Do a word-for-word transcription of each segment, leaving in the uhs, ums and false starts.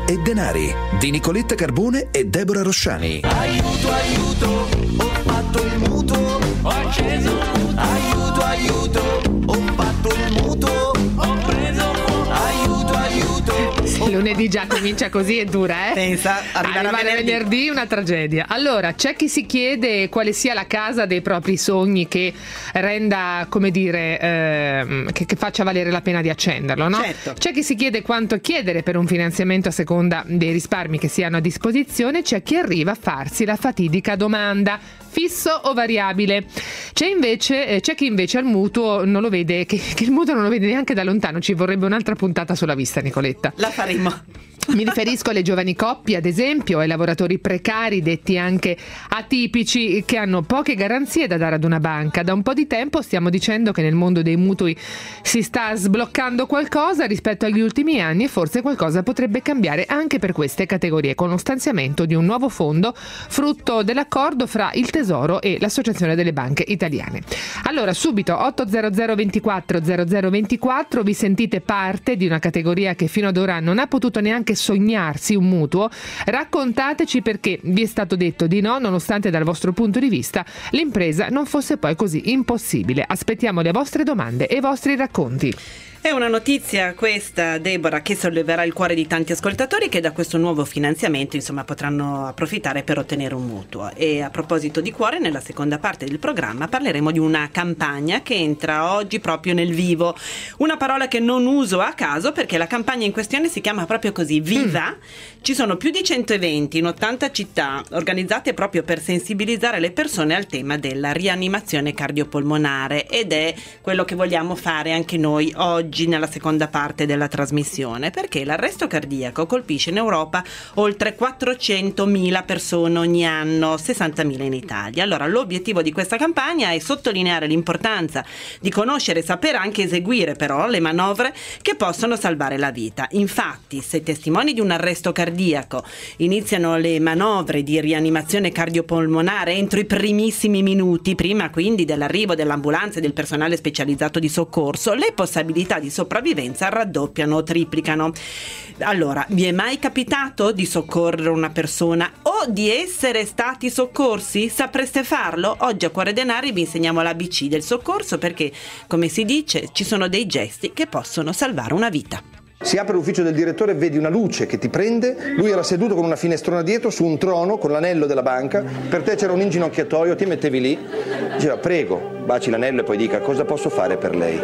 e Denari di Nicoletta Carbone e Deborah Rosciani. Aiuto, aiuto, ho fatto il mutuo, ho acceso il mutuo. Aiuto, aiuto, ho fatto il mutuo, ho preso fuoco. Aiuto, aiuto. Se lunedì già comincia così è dura, eh? Pensa, arrivare a venerdì. venerdì una tragedia. Allora, c'è chi si chiede quale sia la casa dei propri sogni che renda, come dire, ehm, che, che faccia valere la pena di accenderlo, no? Certo. C'è chi si chiede quanto chiedere per un finanziamento a seconda dei risparmi che si hanno a disposizione, c'è chi arriva a farsi la fatidica domanda: fisso o variabile? C'è invece eh, c'è chi invece al mutuo non lo vede, che, che il mutuo non lo vede neanche da lontano. Ci vorrebbe un'altra puntata sulla vista, Nicoletta. La faremo. Mi riferisco alle giovani coppie, ad esempio, ai lavoratori precari, detti anche atipici, che hanno poche garanzie da dare ad una banca. Da un po' di tempo stiamo dicendo che nel mondo dei mutui si sta sbloccando qualcosa rispetto agli ultimi anni e forse qualcosa potrebbe cambiare anche per queste categorie, con lo stanziamento di un nuovo fondo frutto dell'accordo fra il Tesoro e l'Associazione delle Banche Italiane. Allora, subito otto zero zero ventiquattro zero zero ventiquattro, vi sentite parte di una categoria che fino ad ora non ha potuto neanche sognarsi un mutuo? Raccontateci perché vi è stato detto di no, nonostante dal vostro punto di vista l'impresa non fosse poi così impossibile. Aspettiamo le vostre domande e i vostri racconti. È una notizia questa, Deborah, che solleverà il cuore di tanti ascoltatori che da questo nuovo finanziamento insomma potranno approfittare per ottenere un mutuo. E a proposito di cuore, nella seconda parte del programma parleremo di una campagna che entra oggi proprio nel vivo. Una parola che non uso a caso perché la campagna in questione si chiama proprio così, Viva. Mm. Ci sono più di cento eventi in ottanta città organizzate proprio per sensibilizzare le persone al tema della rianimazione cardiopolmonare, ed è quello che vogliamo fare anche noi oggi nella seconda parte della trasmissione, perché l'arresto cardiaco colpisce in Europa oltre quattrocentomila persone ogni anno, sessantamila in Italia. Allora, l'obiettivo di questa campagna è sottolineare l'importanza di conoscere e sapere anche eseguire però le manovre che possono salvare la vita. Infatti, se testimoni di un arresto cardiaco iniziano le manovre di rianimazione cardiopolmonare entro i primissimi minuti, prima quindi dell'arrivo dell'ambulanza e del personale specializzato di soccorso, le possibilità di sopravvivenza raddoppiano o triplicano. Allora, vi è mai capitato di soccorrere una persona o di essere stati soccorsi? Sapreste farlo? Oggi a Cuore Denari vi insegniamo l'A B C del soccorso perché, come si dice, ci sono dei gesti che possono salvare una vita. Si apre l'ufficio del direttore e vedi una luce che ti prende, lui era seduto con una finestrona dietro su un trono con l'anello della banca, per te c'era un inginocchiatoio, ti mettevi lì, diceva prego, baci l'anello e poi dica cosa posso fare per lei.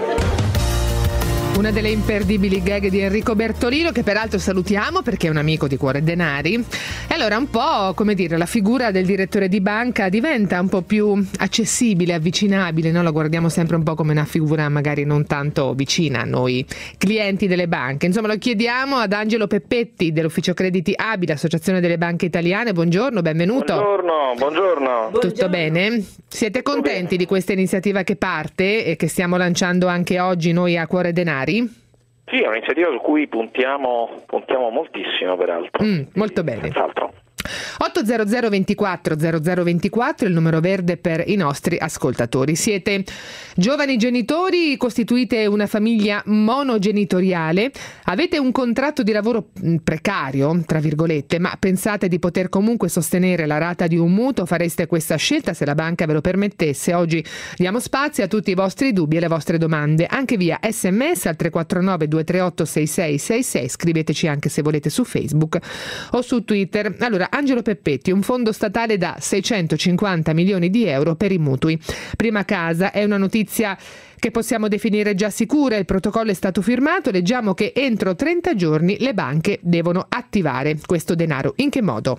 Una delle imperdibili gag di Enrico Bertolino, che peraltro salutiamo perché è un amico di Cuore Denari. E allora un po', come dire, la figura del direttore di banca diventa un po' più accessibile, avvicinabile, no? Lo guardiamo sempre un po' come una figura magari non tanto vicina a noi clienti delle banche. Insomma, lo chiediamo ad Angelo Peppetti dell'Ufficio Crediti Abile, Associazione delle Banche Italiane. Buongiorno, benvenuto. Buongiorno, buongiorno. Tutto bene? Siete contenti di questa iniziativa che parte e che stiamo lanciando anche oggi noi a Cuore Denari? Sì, è un'iniziativa su cui puntiamo, puntiamo moltissimo, peraltro. Mm, molto bene. Senz'altro. otto zero zero ventiquattro zero zero ventiquattro, il numero verde per i nostri ascoltatori. Siete giovani genitori, costituite una famiglia monogenitoriale, avete un contratto di lavoro precario, tra virgolette, ma pensate di poter comunque sostenere la rata di un mutuo? Fareste questa scelta se la banca ve lo permettesse? Oggi diamo spazio a tutti i vostri dubbi e le vostre domande, anche via sms al tre quattro nove due tre otto sei sei sei sei, scriveteci anche se volete su Facebook o su Twitter. Allora, Angelo Peppetti, un fondo statale da seicentocinquanta milioni di euro per i mutui. Prima casa è una notizia che possiamo definire già sicura, il protocollo è stato firmato, leggiamo che entro trenta giorni le banche devono attivare questo denaro. In che modo?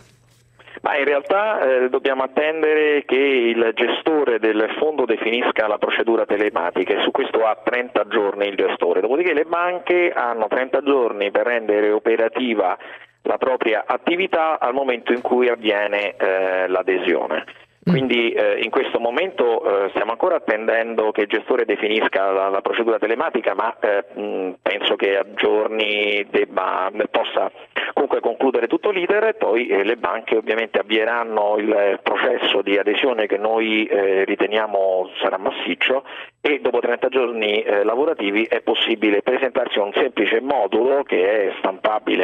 Ma in realtà eh, dobbiamo attendere che il gestore del fondo definisca la procedura telematica e su questo ha trenta giorni il gestore. Dopodiché le banche hanno trenta giorni per rendere operativa la propria attività al momento in cui avviene eh, l'adesione. Quindi eh, in questo momento eh, stiamo ancora attendendo che il gestore definisca la, la procedura telematica, ma eh, mh, penso che a giorni debba, possa comunque concludere tutto l'iter e poi eh, le banche ovviamente avvieranno il processo di adesione che noi eh, riteniamo sarà massiccio e dopo trenta giorni eh, lavorativi è possibile presentarsi a un semplice modulo che è stampabile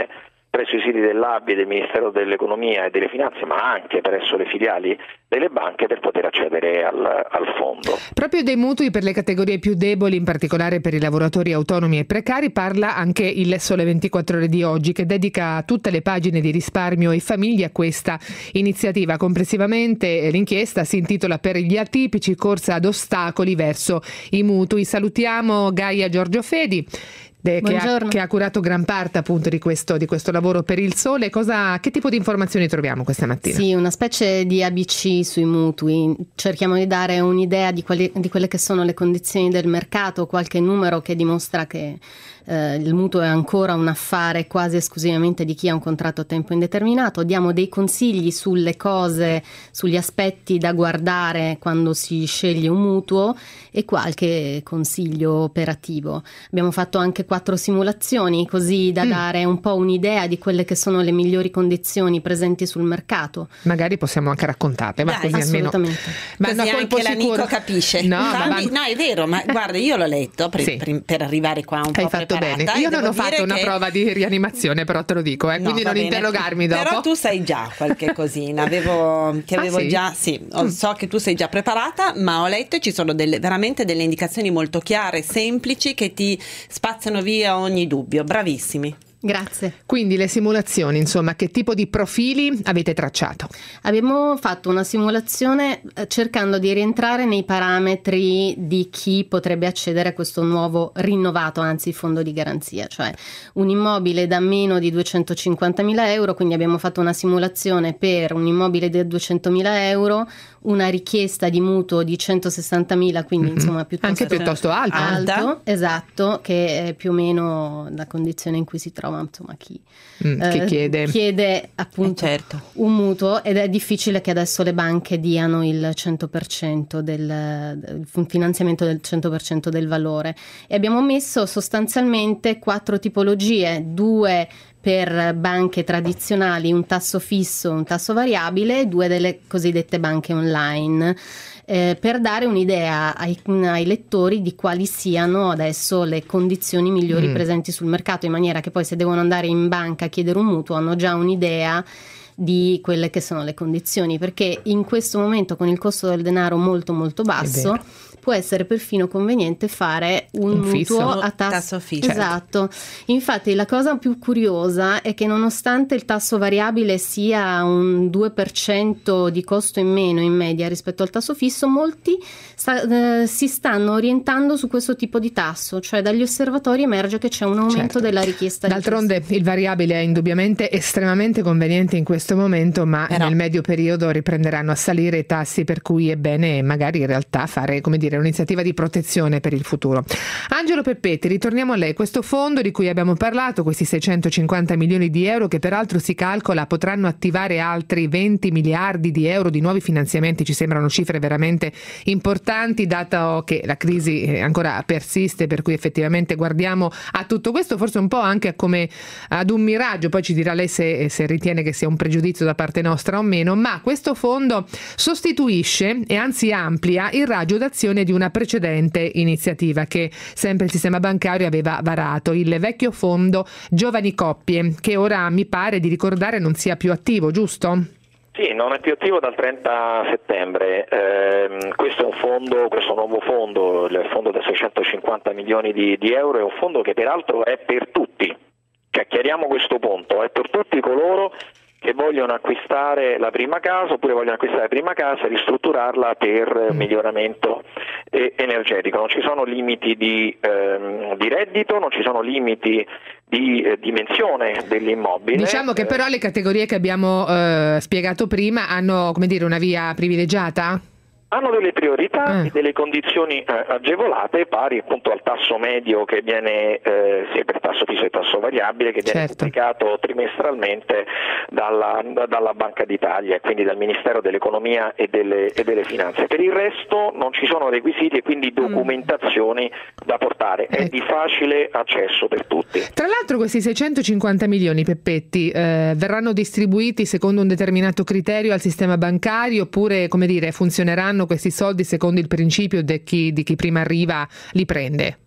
presso i siti dell'A B I, del Ministero dell'Economia e delle Finanze, ma anche presso le filiali delle banche per poter accedere al, al fondo. Proprio dei mutui per le categorie più deboli, in particolare per i lavoratori autonomi e precari, parla anche il Sole ventiquattro Ore di oggi, che dedica tutte le pagine di risparmio e famiglie a questa iniziativa. Complessivamente l'inchiesta si intitola "Per gli atipici, corsa ad ostacoli verso i mutui". Salutiamo Gaia Giorgio Fedi, che ha, che ha curato gran parte appunto di questo, di questo lavoro per il Sole. Cosa, che tipo di informazioni troviamo questa mattina? Sì, una specie di A B C sui mutui. Cerchiamo di dare un'idea di, quelli, di quelle che sono le condizioni del mercato, qualche numero che dimostra che eh, il mutuo è ancora un affare quasi esclusivamente di chi ha un contratto a tempo indeterminato. Diamo dei consigli sulle cose, sugli aspetti da guardare quando si sceglie un mutuo e qualche consiglio operativo. Abbiamo fatto anche quattro simulazioni, così da mm. dare un po' un'idea di quelle che sono le migliori condizioni presenti sul mercato. Magari possiamo anche raccontarle, ma Dai, così assolutamente. almeno Ma così anche sicuro. l'amico capisce. No, Infatti, ma... no, è vero, ma guarda, io l'ho letto per, sì. per, per arrivare qua un Hai po' fatto preparata. bene. Io non ho fatto una che... prova di rianimazione, però te lo dico, eh, no, quindi non bene. interrogarmi dopo. Però tu sai già qualche cosina, avevo, che avevo ah, sì? già, sì, Mm. so che tu sei già preparata, ma ho letto e ci sono delle, veramente delle indicazioni molto chiare, semplici, che ti spazzano via ogni dubbio. Bravissimi. Grazie. Quindi le simulazioni, insomma, che tipo di profili avete tracciato? Abbiamo fatto una simulazione eh, cercando di rientrare nei parametri di chi potrebbe accedere a questo nuovo rinnovato, anzi fondo di garanzia, cioè un immobile da meno di duecentocinquantamila euro, quindi abbiamo fatto una simulazione per un immobile da duecentomila euro, una richiesta di mutuo di centosessantamila, quindi mm-hmm. insomma piuttosto, anche piuttosto alto. alto, esatto, che è più o meno la condizione in cui si trova insomma chi, mm, eh, chi chiede, chiede appunto eh certo. un mutuo, ed è difficile che adesso le banche diano il cento per cento del, del finanziamento del cento per cento del valore, e abbiamo messo sostanzialmente quattro tipologie: due per banche tradizionali, un tasso fisso, un tasso variabile, e due delle cosiddette banche online, eh, per dare un'idea ai, ai lettori di quali siano adesso le condizioni migliori mm. presenti sul mercato, in maniera che poi, se devono andare in banca a chiedere un mutuo, hanno già un'idea di quelle che sono le condizioni, perché in questo momento, con il costo del denaro molto molto basso, può essere perfino conveniente fare un, un mutuo fisso. a tasso, tasso fisso. Esatto. Infatti la cosa più curiosa è che, nonostante il tasso variabile sia un due per cento di costo in meno in media rispetto al tasso fisso, molti sta, eh, si stanno orientando su questo tipo di tasso, cioè dagli osservatori emerge che c'è un aumento certo. della richiesta. D'altronde il variabile è indubbiamente estremamente conveniente in questo momento, ma Però. nel medio periodo riprenderanno a salire i tassi, per cui è bene magari in realtà fare, come dire, un'iniziativa di protezione per il futuro. Angelo Peppetti, ritorniamo a lei. Questo fondo di cui abbiamo parlato, questi seicentocinquanta milioni di euro, che peraltro si calcola potranno attivare altri venti miliardi di euro di nuovi finanziamenti, ci sembrano cifre veramente importanti, dato che la crisi ancora persiste, per cui effettivamente guardiamo a tutto questo forse un po' anche come ad un miraggio, poi ci dirà lei se, se ritiene che sia un pregiudizio da parte nostra o meno, ma questo fondo sostituisce e anzi amplia il raggio d'azione di una precedente iniziativa che sempre il sistema bancario aveva varato, il vecchio fondo Giovani Coppie, che ora mi pare di ricordare non sia più attivo, giusto? Sì, non è più attivo dal trenta settembre. Eh, questo è un fondo, questo nuovo fondo, il fondo da seicentocinquanta milioni di, di euro, è un fondo che peraltro è per tutti, cioè chiariamo questo punto, è per tutti coloro che vogliono acquistare la prima casa, oppure vogliono acquistare la prima casa e ristrutturarla per mm. miglioramento eh, energetico. Non ci sono limiti di, ehm, di reddito, non ci sono limiti di eh, dimensione dell'immobile. Diciamo che però le categorie che abbiamo eh, spiegato prima hanno, come dire, una via privilegiata? Hanno delle priorità eh. e delle condizioni eh, agevolate pari appunto al tasso medio che viene eh, sia per tasso fisso che tasso variabile, che viene certo. pubblicato trimestralmente dalla, da, dalla Banca d'Italia e quindi dal Ministero dell'Economia e delle, e delle Finanze. Per il resto non ci sono requisiti e quindi documentazioni mm. da portare, è ecco. di facile accesso per tutti. Tra l'altro questi seicentocinquanta milioni, Peppetti, eh, verranno distribuiti secondo un determinato criterio al sistema bancario, oppure, come dire, funzioneranno questi soldi secondo il principio di chi, di chi prima arriva li prende?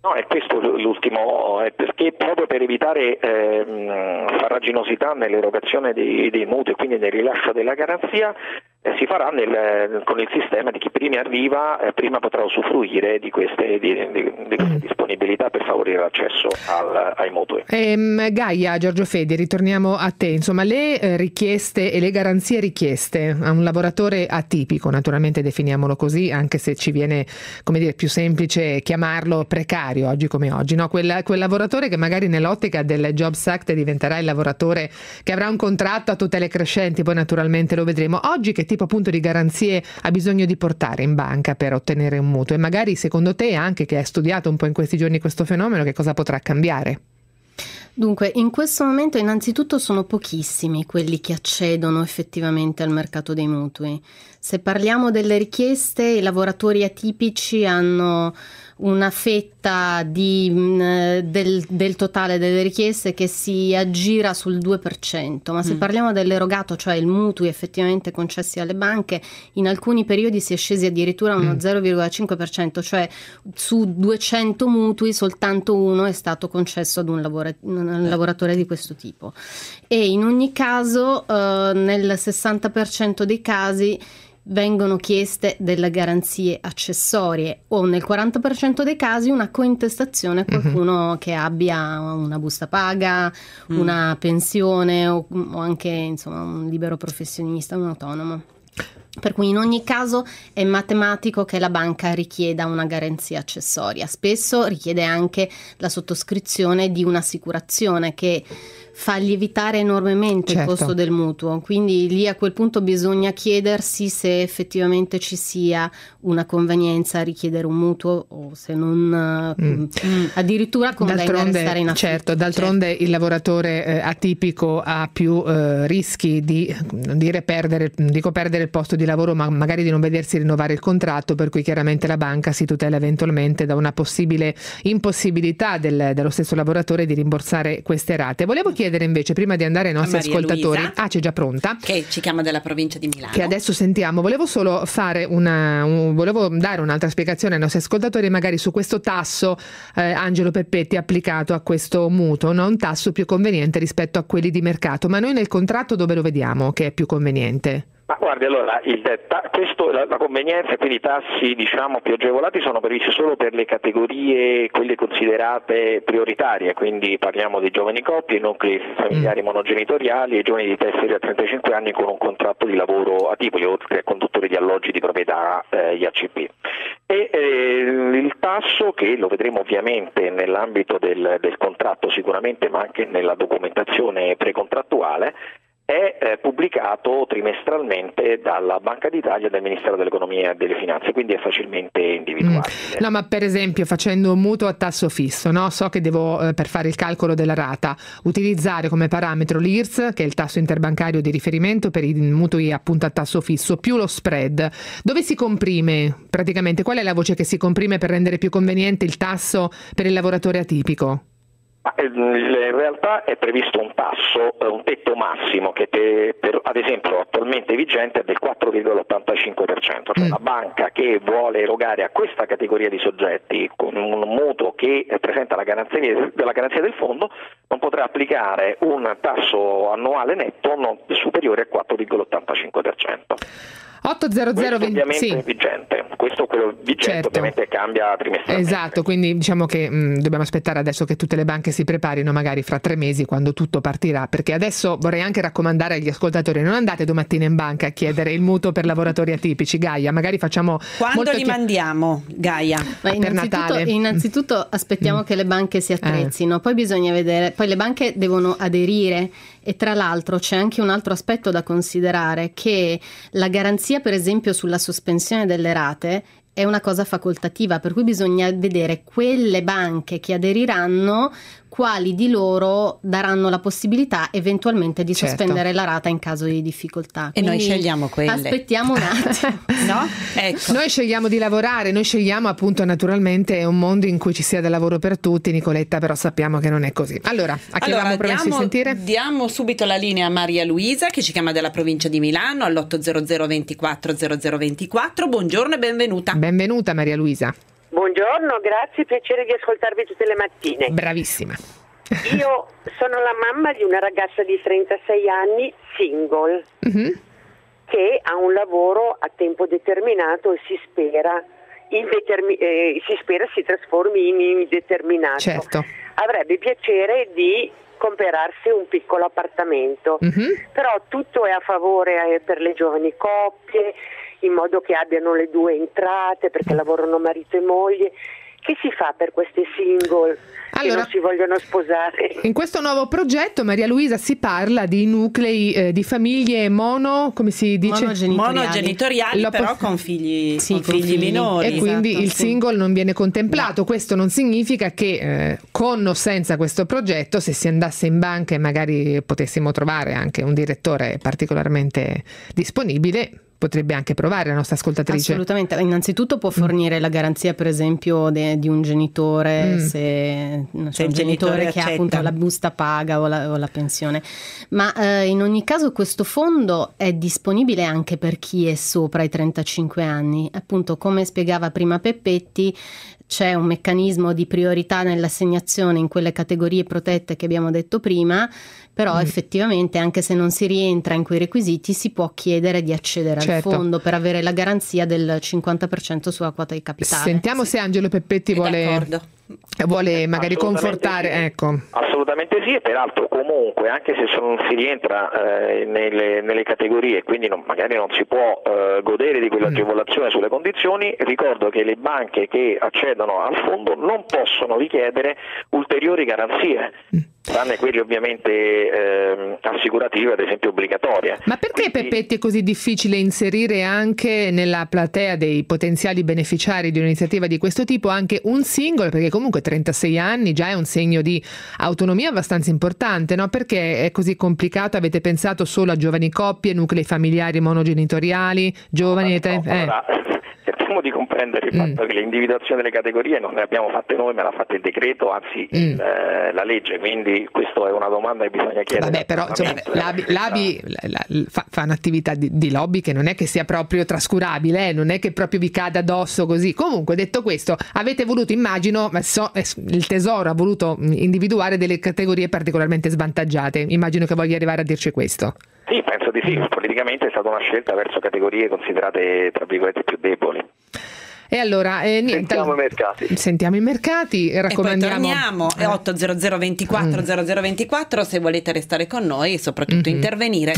No, è questo l'ultimo, è perché proprio per evitare eh, farraginosità nell'erogazione dei, dei mutui e quindi nel rilascio della garanzia, eh, si farà nel, con il sistema di chi prima arriva, eh, prima potrà usufruire di queste, di, di, di queste disponibilità per favorire l'accesso al, ai mutui. Ehm, Gaia, Giorgio Fedi, ritorniamo a te. Insomma, le eh, richieste e le garanzie richieste a un lavoratore atipico, naturalmente definiamolo così, anche se ci viene, come dire, più semplice chiamarlo precario oggi come oggi, no? Quel, quel lavoratore che magari nell'ottica del Jobs Act diventerà il lavoratore che avrà un contratto a tutele crescenti, poi naturalmente lo vedremo. Oggi che tipo appunto di garanzie ha bisogno di portare in banca per ottenere un mutuo? E magari secondo te, anche che hai studiato un po' in questi giorni questo fenomeno, che cosa potrà cambiare? Dunque, in questo momento innanzitutto sono pochissimi quelli che accedono effettivamente al mercato dei mutui. Se parliamo delle richieste, i lavoratori atipici hanno una fetta di, mh, del, del totale delle richieste che si aggira sul due per cento, ma se mm. parliamo dell'erogato, cioè il mutui effettivamente concessi alle banche, in alcuni periodi si è scesi addirittura a uno mm. zero virgola cinque per cento, cioè su duecento mutui soltanto uno è stato concesso ad un, lavora- un lavoratore di questo tipo. E in ogni caso eh, nel sessanta per cento dei casi vengono chieste delle garanzie accessorie o nel quaranta per cento dei casi una cointestazione a qualcuno mm-hmm. che abbia una busta paga, mm. una pensione o, o anche insomma un libero professionista, un autonomo. Per cui in ogni caso è matematico che la banca richieda una garanzia accessoria. Spesso richiede anche la sottoscrizione di un'assicurazione che fa lievitare enormemente certo. il costo del mutuo, quindi lì a quel punto bisogna chiedersi se effettivamente ci sia una convenienza a richiedere un mutuo o se non mm. addirittura convenga restare in affitto. Certo, d'altronde certo. il lavoratore eh, atipico ha più eh, rischi di non dire perdere, dico perdere il posto di lavoro, ma magari di non vedersi rinnovare il contratto, per cui chiaramente la banca si tutela eventualmente da una possibile impossibilità del, dello stesso lavoratore di rimborsare queste rate. Volevo chiedere invece, prima di andare ai nostri ascoltatori, Luisa, ah c'è già pronta, che ci chiama dalla provincia di Milano, che adesso sentiamo. Volevo solo fare una un, volevo dare un'altra spiegazione ai nostri ascoltatori magari su questo tasso eh, Angelo Peppetti applicato a questo mutuo, no? Un tasso più conveniente rispetto a quelli di mercato, ma noi nel contratto dove lo vediamo che è più conveniente? Ma guardi, allora il, ta, questo, la, la convenienza e quindi i tassi diciamo più agevolati sono previsti solo per le categorie, quelle considerate prioritarie, quindi parliamo di giovani coppie, nuclei familiari mm. monogenitoriali e giovani di tesseri a trentacinque anni con un contratto di lavoro atipico, oltre a conduttori di alloggi di proprietà, eh, gli A C P. E eh, il tasso, che lo vedremo ovviamente nell'ambito del, del contratto sicuramente, ma anche nella documentazione precontrattuale, è eh, pubblicato trimestralmente dalla Banca d'Italia e dal Ministero dell'Economia e delle Finanze, quindi è facilmente individuabile. Mm. No, ma per esempio facendo un mutuo a tasso fisso, no? So che devo, eh, per fare il calcolo della rata, utilizzare come parametro l'I R S, che è il tasso interbancario di riferimento per i mutui appunto a tasso fisso, più lo spread. Dove si comprime praticamente? Qual è la voce che si comprime per rendere più conveniente il tasso per il lavoratore atipico? In realtà è previsto un tasso, un tetto massimo che per, per, ad esempio attualmente vigente è del quattro virgola ottantacinque per cento, cioè mm. la banca che vuole erogare a questa categoria di soggetti con un mutuo che presenta la garanzia, la garanzia del fondo non potrà applicare un tasso annuale netto non superiore al quattro virgola ottantacinque per cento. ottocento Questo ovviamente sì. è vigente, questo quello vigente certo. ovviamente cambia trimestralmente. Esatto, quindi diciamo che mh, dobbiamo aspettare adesso che tutte le banche si preparino magari fra tre mesi quando tutto partirà, perché adesso vorrei anche raccomandare agli ascoltatori: non andate domattina in banca a chiedere il mutuo per lavoratori atipici. Gaia, magari facciamo quando molto li chi- mandiamo Gaia? Ma per innanzitutto, Natale innanzitutto aspettiamo mm. che le banche si attrezzino, eh. poi bisogna vedere, poi le banche devono aderire. E tra l'altro c'è anche un altro aspetto da considerare, che la garanzia per esempio sulla sospensione delle rate è una cosa facoltativa, per cui bisogna vedere quelle banche che aderiranno quali di loro daranno la possibilità eventualmente di certo. sospendere la rata in caso di difficoltà. E Quindi noi scegliamo quelle. Aspettiamo un attimo. No? Ecco. Noi scegliamo di lavorare, noi scegliamo appunto naturalmente un mondo in cui ci sia del lavoro per tutti, Nicoletta, però sappiamo che non è così. Allora, a chi allora, avevamo promesso diamo, di sentire? Diamo subito la linea a Maria Luisa che ci chiama dalla provincia di Milano all'otto zero zero ventiquattro zero zero ventiquattro. Buongiorno e benvenuta. Benvenuta Maria Luisa. Buongiorno, grazie, piacere di ascoltarvi tutte le mattine. Bravissima. Io sono la mamma di una ragazza di trentasei anni, single, mm-hmm. che ha un lavoro a tempo determinato e si spera, indetermi- eh, si, spera si trasformi in indeterminato. Certo. Avrebbe piacere di comprarsi un piccolo appartamento, mm-hmm. però tutto è a favore eh, per le giovani coppie, in modo che abbiano le due entrate perché lavorano marito e moglie. Che si fa per queste single allora, che non si vogliono sposare? In questo nuovo progetto, Maria Luisa, si parla di nuclei eh, di famiglie mono, come si dice? Monogenitoriali, Monogenitoriali Lo però po- con figli, sì, con con figli, figli minori. E quindi esatto, il sì. single non viene contemplato. No. Questo non significa che eh, con o senza questo progetto, se si andasse in banca e magari potessimo trovare anche un direttore particolarmente disponibile, potrebbe anche provare la nostra ascoltatrice. Assolutamente, innanzitutto può fornire mm. la garanzia per esempio de, di un genitore mm. se, non so, se un genitore, genitore che ha appunto la busta paga o la, o la pensione, ma eh, in ogni caso questo fondo è disponibile anche per chi è sopra i trentacinque anni, appunto come spiegava prima Peppetti. C'è un meccanismo di priorità nell'assegnazione in quelle categorie protette che abbiamo detto prima, però mm. effettivamente anche se non si rientra in quei requisiti si può chiedere di accedere certo. al fondo per avere la garanzia del cinquanta per cento sulla quota di capitale. Sentiamo sì. se Angelo Peppetti vuole, vuole magari confortare. Sì. Ecco. Assolutamente sì, e peraltro comunque anche se non si rientra eh, nelle, nelle categorie, quindi non, magari non si può eh, godere di quell'agevolazione mm. sulle condizioni, ricordo che le banche che accedono al fondo non possono richiedere ulteriori garanzie. Mm. tranne quelli ovviamente eh, assicurative, ad esempio obbligatorie. Ma perché Quindi... Peppetti è così difficile inserire anche nella platea dei potenziali beneficiari di un'iniziativa di questo tipo anche un single? Perché comunque trentasei anni già è un segno di autonomia abbastanza importante, no? Perché è così complicato? Avete pensato solo a giovani coppie, nuclei familiari monogenitoriali, giovani no, età... no, eh. allora, cerchiamo di comprendere il mm. fatto che l'individuazione delle categorie non le abbiamo fatte noi, ma l'ha fatta il decreto, anzi mm. il, eh, la legge, quindi questa è una domanda che bisogna chiedere. Vabbè, però insomma, l'A B I, l'A B I la, la, fa, fa un'attività di, di lobby che non è che sia proprio trascurabile, eh? Non è che proprio vi cada addosso così. Comunque, detto questo, avete voluto, immagino, ma so, il Tesoro ha voluto individuare delle categorie particolarmente svantaggiate. Immagino che voglia arrivare a dirci questo. Sì, penso di sì. Politicamente è stata una scelta verso categorie considerate, tra virgolette, più deboli. E allora, eh, niente, sentiamo i mercati. Sentiamo i mercati e raccomandiamo. E poi torniamo, è otto zero zero ventiquattro zero zero ventiquattro se volete restare con noi e soprattutto mm-hmm. intervenire.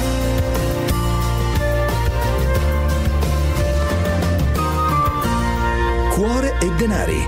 Cuore e denari.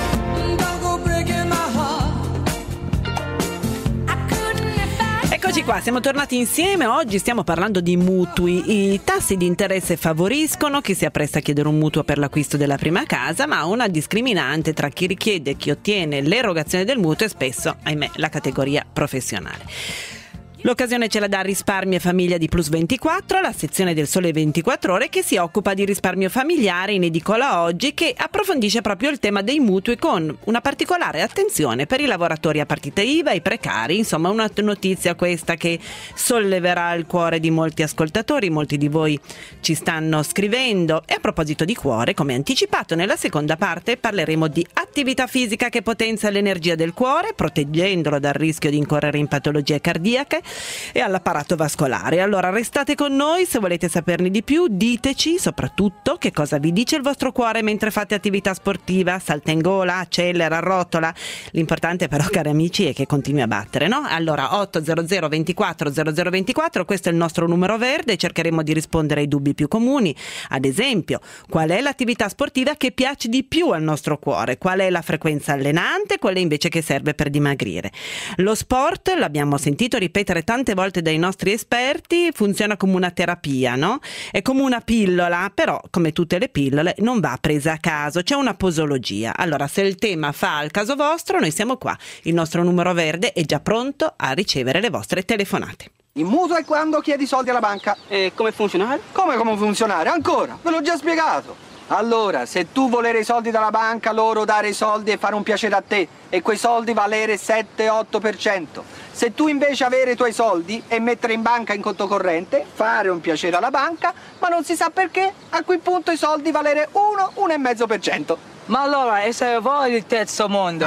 Eccoci qua, siamo tornati insieme. Oggi stiamo parlando di mutui. I tassi di interesse favoriscono chi si appresta a chiedere un mutuo per l'acquisto della prima casa, ma una discriminante tra chi richiede e chi ottiene l'erogazione del mutuo è spesso, ahimè, la categoria professionale. L'occasione ce la dà Risparmio e Famiglia di Plus ventiquattro, la sezione del Sole ventiquattro Ore che si occupa di risparmio familiare, in edicola oggi, che approfondisce proprio il tema dei mutui con una particolare attenzione per i lavoratori a partita I V A, i precari. Insomma, una notizia questa che solleverà il cuore di molti ascoltatori, molti di voi ci stanno scrivendo. E a proposito di cuore, come anticipato nella seconda parte parleremo di attività fisica che potenzia l'energia del cuore, proteggendolo dal rischio di incorrere in patologie cardiache e all'apparato vascolare. Allora restate con noi, se volete saperne di più diteci soprattutto che cosa vi dice il vostro cuore mentre fate attività sportiva, salta in gola, accelera, arrotola. L'importante però, cari amici, è che continui a battere, no? Allora otto zero zero ventiquattro zero zero ventiquattro, questo è il nostro numero verde, cercheremo di rispondere ai dubbi più comuni. Ad esempio, qual è l'attività sportiva che piace di più al nostro cuore? Qual è la frequenza allenante? Qual è invece che serve per dimagrire? Lo sport, l'abbiamo sentito ripetere tante volte dai nostri esperti, funziona come una terapia, no? È come una pillola, però come tutte le pillole non va presa a caso, c'è una posologia. Allora, se il tema fa al caso vostro, noi siamo qua, il nostro numero verde è già pronto a ricevere le vostre telefonate. Il mutuo è quando chiedi soldi alla banca. E come funzionare? Come come funzionare? Ancora? Ve l'ho già spiegato. Allora, se tu volere i soldi dalla banca, loro dare i soldi e fare un piacere a te, e quei soldi valere sette otto per cento. Se tu invece avere i tuoi soldi e mettere in banca in conto corrente, fare un piacere alla banca, ma non si sa perché, a quel punto i soldi valere uno uno virgola cinque per cento. Ma allora, essere voi il terzo mondo?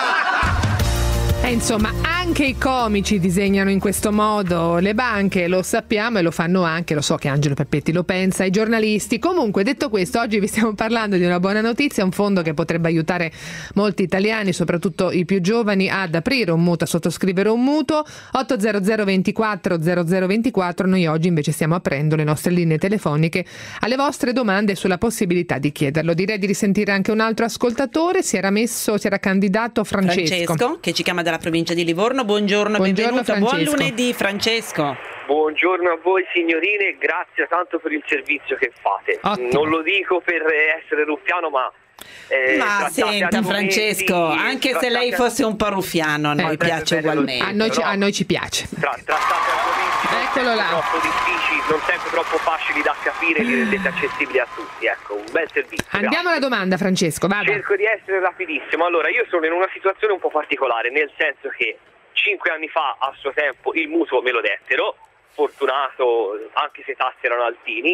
E insomma, anche i comici disegnano in questo modo le banche, lo sappiamo, e lo fanno anche, lo so che Angelo Peppetti lo pensa, i giornalisti. Comunque, detto questo, oggi vi stiamo parlando di una buona notizia, un fondo che potrebbe aiutare molti italiani, soprattutto i più giovani, ad aprire un mutuo, a sottoscrivere un mutuo. otto zero zero ventiquattro zero zero ventiquattro. Noi oggi invece stiamo aprendo le nostre linee telefoniche alle vostre domande sulla possibilità di chiederlo. Direi di risentire anche un altro ascoltatore. Si era messo, si era candidato Francesco, Francesco che ci chiama dalla provincia di Livorno. Buongiorno, Buongiorno benvenuto. Francesco. Buon lunedì, Francesco. Buongiorno a voi signorine, grazie tanto per il servizio che fate. Ottimo. Non lo dico per essere ruffiano, ma eh, Ma senta argomenti, Francesco, anche se lei fosse un po' ruffiano, a noi Eh, piace bene, ugualmente. a noi, ci, Però- a noi ci piace. Tra, trattate argomenti non Eccolo sempre là. troppo difficili, non sempre troppo facili da capire, li rendete accessibili a tutti. Ecco, un bel servizio. Andiamo alla domanda, Francesco, vada. Cerco di essere rapidissimo. Allora, io sono in una situazione un po' particolare, nel senso che cinque anni fa, a suo tempo, il mutuo me lo dettero, fortunato, anche se i tassi erano altini.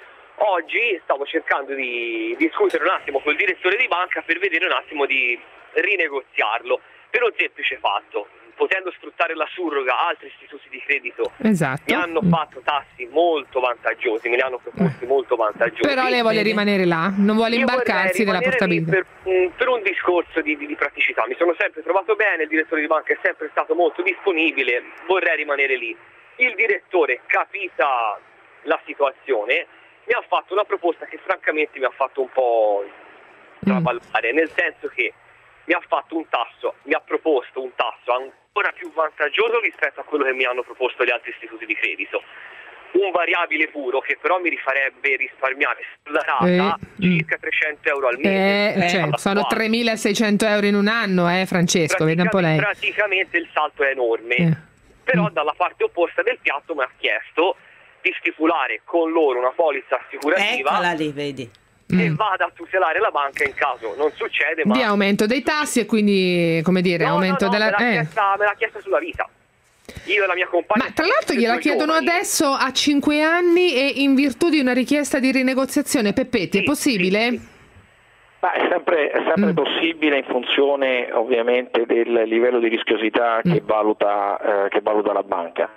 Oggi stavo cercando di discutere un attimo col direttore di banca per vedere un attimo di rinegoziarlo, per un semplice fatto. Potendo sfruttare la surroga, altri istituti di credito Esatto. mi hanno fatto tassi molto vantaggiosi, me li hanno proposti molto vantaggiosi. Però lei vuole Bene. rimanere là, non vuole Io imbarcarsi vorrei nella rimanere lì portabilità. per, mm, per un discorso di, di, di praticità. Mi sono sempre trovato bene, il direttore di banca è sempre stato molto disponibile, vorrei rimanere lì. Il direttore, capita la situazione, mi ha fatto una proposta che francamente mi ha fatto un po' traballare, nel senso che mi ha fatto un tasso, mi ha proposto un tasso ancora più vantaggioso rispetto a quello che mi hanno proposto gli altri istituti di credito. Un variabile puro che però mi rifarebbe risparmiare sulla rata Eh, circa trecento euro al mese. Eh, Eh, cioè, alla sono quale tremilaseicento euro in un anno, eh, Francesco, veda un po' lei. Praticamente il salto è enorme. Eh. Però Mm. dalla parte opposta del piatto mi ha chiesto di stipulare con loro una polizza assicurativa Eccola lì, vedi. che Mm. vada a tutelare la banca in caso non succede, ma Di aumento dei tassi e quindi, come dire, no, aumento no, no, della... me, l'ha eh. chiesta, me l'ha chiesta sulla vita. Io e la mia compagna. Ma tra l'altro gliela due chiedono giovani. adesso a cinque anni e in virtù di una richiesta di rinegoziazione. Peppetti, Sì, è possibile? sì, sì. Ma è sempre, è sempre Mm. possibile in funzione ovviamente del livello di rischiosità che, Mm. valuta, eh, che valuta la banca.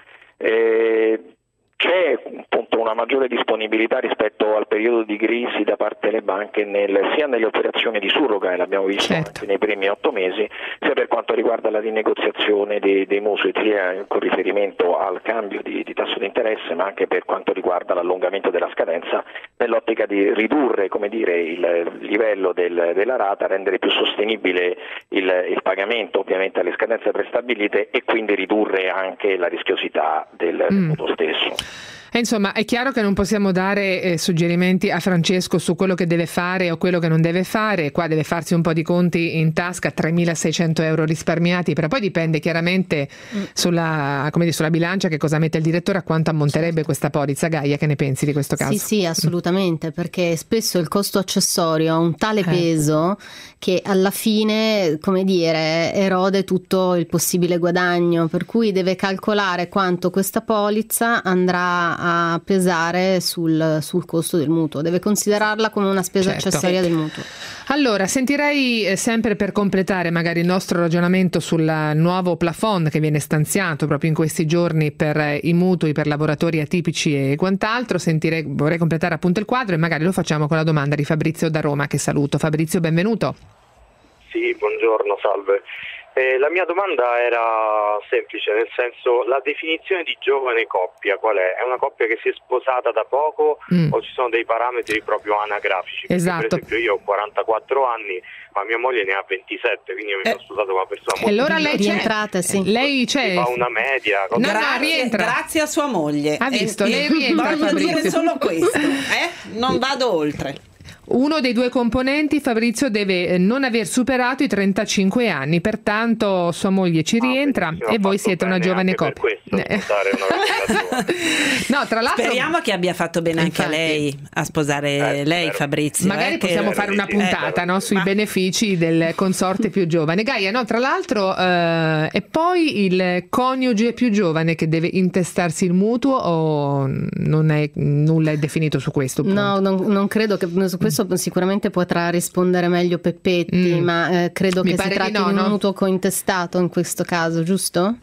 Eh, c'è appunto una maggiore disponibilità rispetto al periodo di crisi da parte delle banche nel, sia nelle operazioni di surroga, e l'abbiamo visto Certo. anche nei primi otto mesi, sia per quanto riguarda la rinegoziazione dei, dei mutui, sia con riferimento al cambio di, di tasso di interesse, ma anche per quanto riguarda l'allungamento della scadenza, nell'ottica di ridurre, come dire, il livello del, della rata, rendere più sostenibile il, il pagamento ovviamente alle scadenze prestabilite e quindi ridurre anche la rischiosità del, del Mm. mutuo stesso. E insomma, è chiaro che non possiamo dare eh, suggerimenti a Francesco su quello che deve fare o quello che non deve fare. Qua deve farsi un po' di conti in tasca, tremilaseicento euro risparmiati, però poi dipende chiaramente Mm. sulla, come dire, sulla bilancia che cosa mette il direttore, a quanto ammonterebbe questa polizza. Gaia, che ne pensi di questo caso? Sì, sì, assolutamente, perché spesso il costo accessorio ha un tale Eh. peso che alla fine, come dire, erode tutto il possibile guadagno, per cui deve calcolare quanto questa polizza andrà a pesare sul, sul costo del mutuo, deve considerarla come una spesa Certo. accessoria del mutuo. Allora, sentirei eh, sempre per completare magari il nostro ragionamento sul nuovo plafond che viene stanziato proprio in questi giorni per eh, i mutui per lavoratori atipici e quant'altro. Sentirei, vorrei completare appunto il quadro e magari lo facciamo con la domanda di Fabrizio da Roma, che saluto. Fabrizio, benvenuto. Sì, buongiorno, salve. Eh, la mia domanda era semplice, nel senso, la definizione di giovane coppia qual è? È una coppia che si è sposata da poco Mm. o ci sono dei parametri proprio anagrafici? Perché, Esatto. per esempio, io ho quarantaquattro anni, ma mia moglie ne ha ventisette, quindi io mi Eh. sono sposato con una persona E molto allora lei c'è? Rientrate, sì. Lei si c'è? fa una media. No, no, grazie, rientra. grazie a sua moglie. Ha visto, Eh, lei rientra, Voglio Fabrizio. dire solo questo, eh? Non vado oltre. Uno dei due componenti, Fabrizio, deve eh, non aver superato i trentacinque anni, pertanto sua moglie ci Ah, rientra benissimo, e ha voi fatto siete una bene giovane anche per coppia. questo, Eh. sposare una relazione. No, tra l'altro Speriamo che abbia fatto bene anche Infatti. lei a sposare Eh, lei, spero. Fabrizio. magari eh, che- possiamo che- fare una sì, puntata, eh, no, sui ma- benefici del consorte più giovane. Gaia, no, tra l'altro eh, e poi il coniuge più giovane che deve intestarsi il mutuo, o non è nulla è definito su questo punto? No, non, non credo che su questo questo sicuramente potrà rispondere meglio Peppetti, mm. ma eh, credo Mi che si tratti di, no, di un no? mutuo cointestato in questo caso, giusto?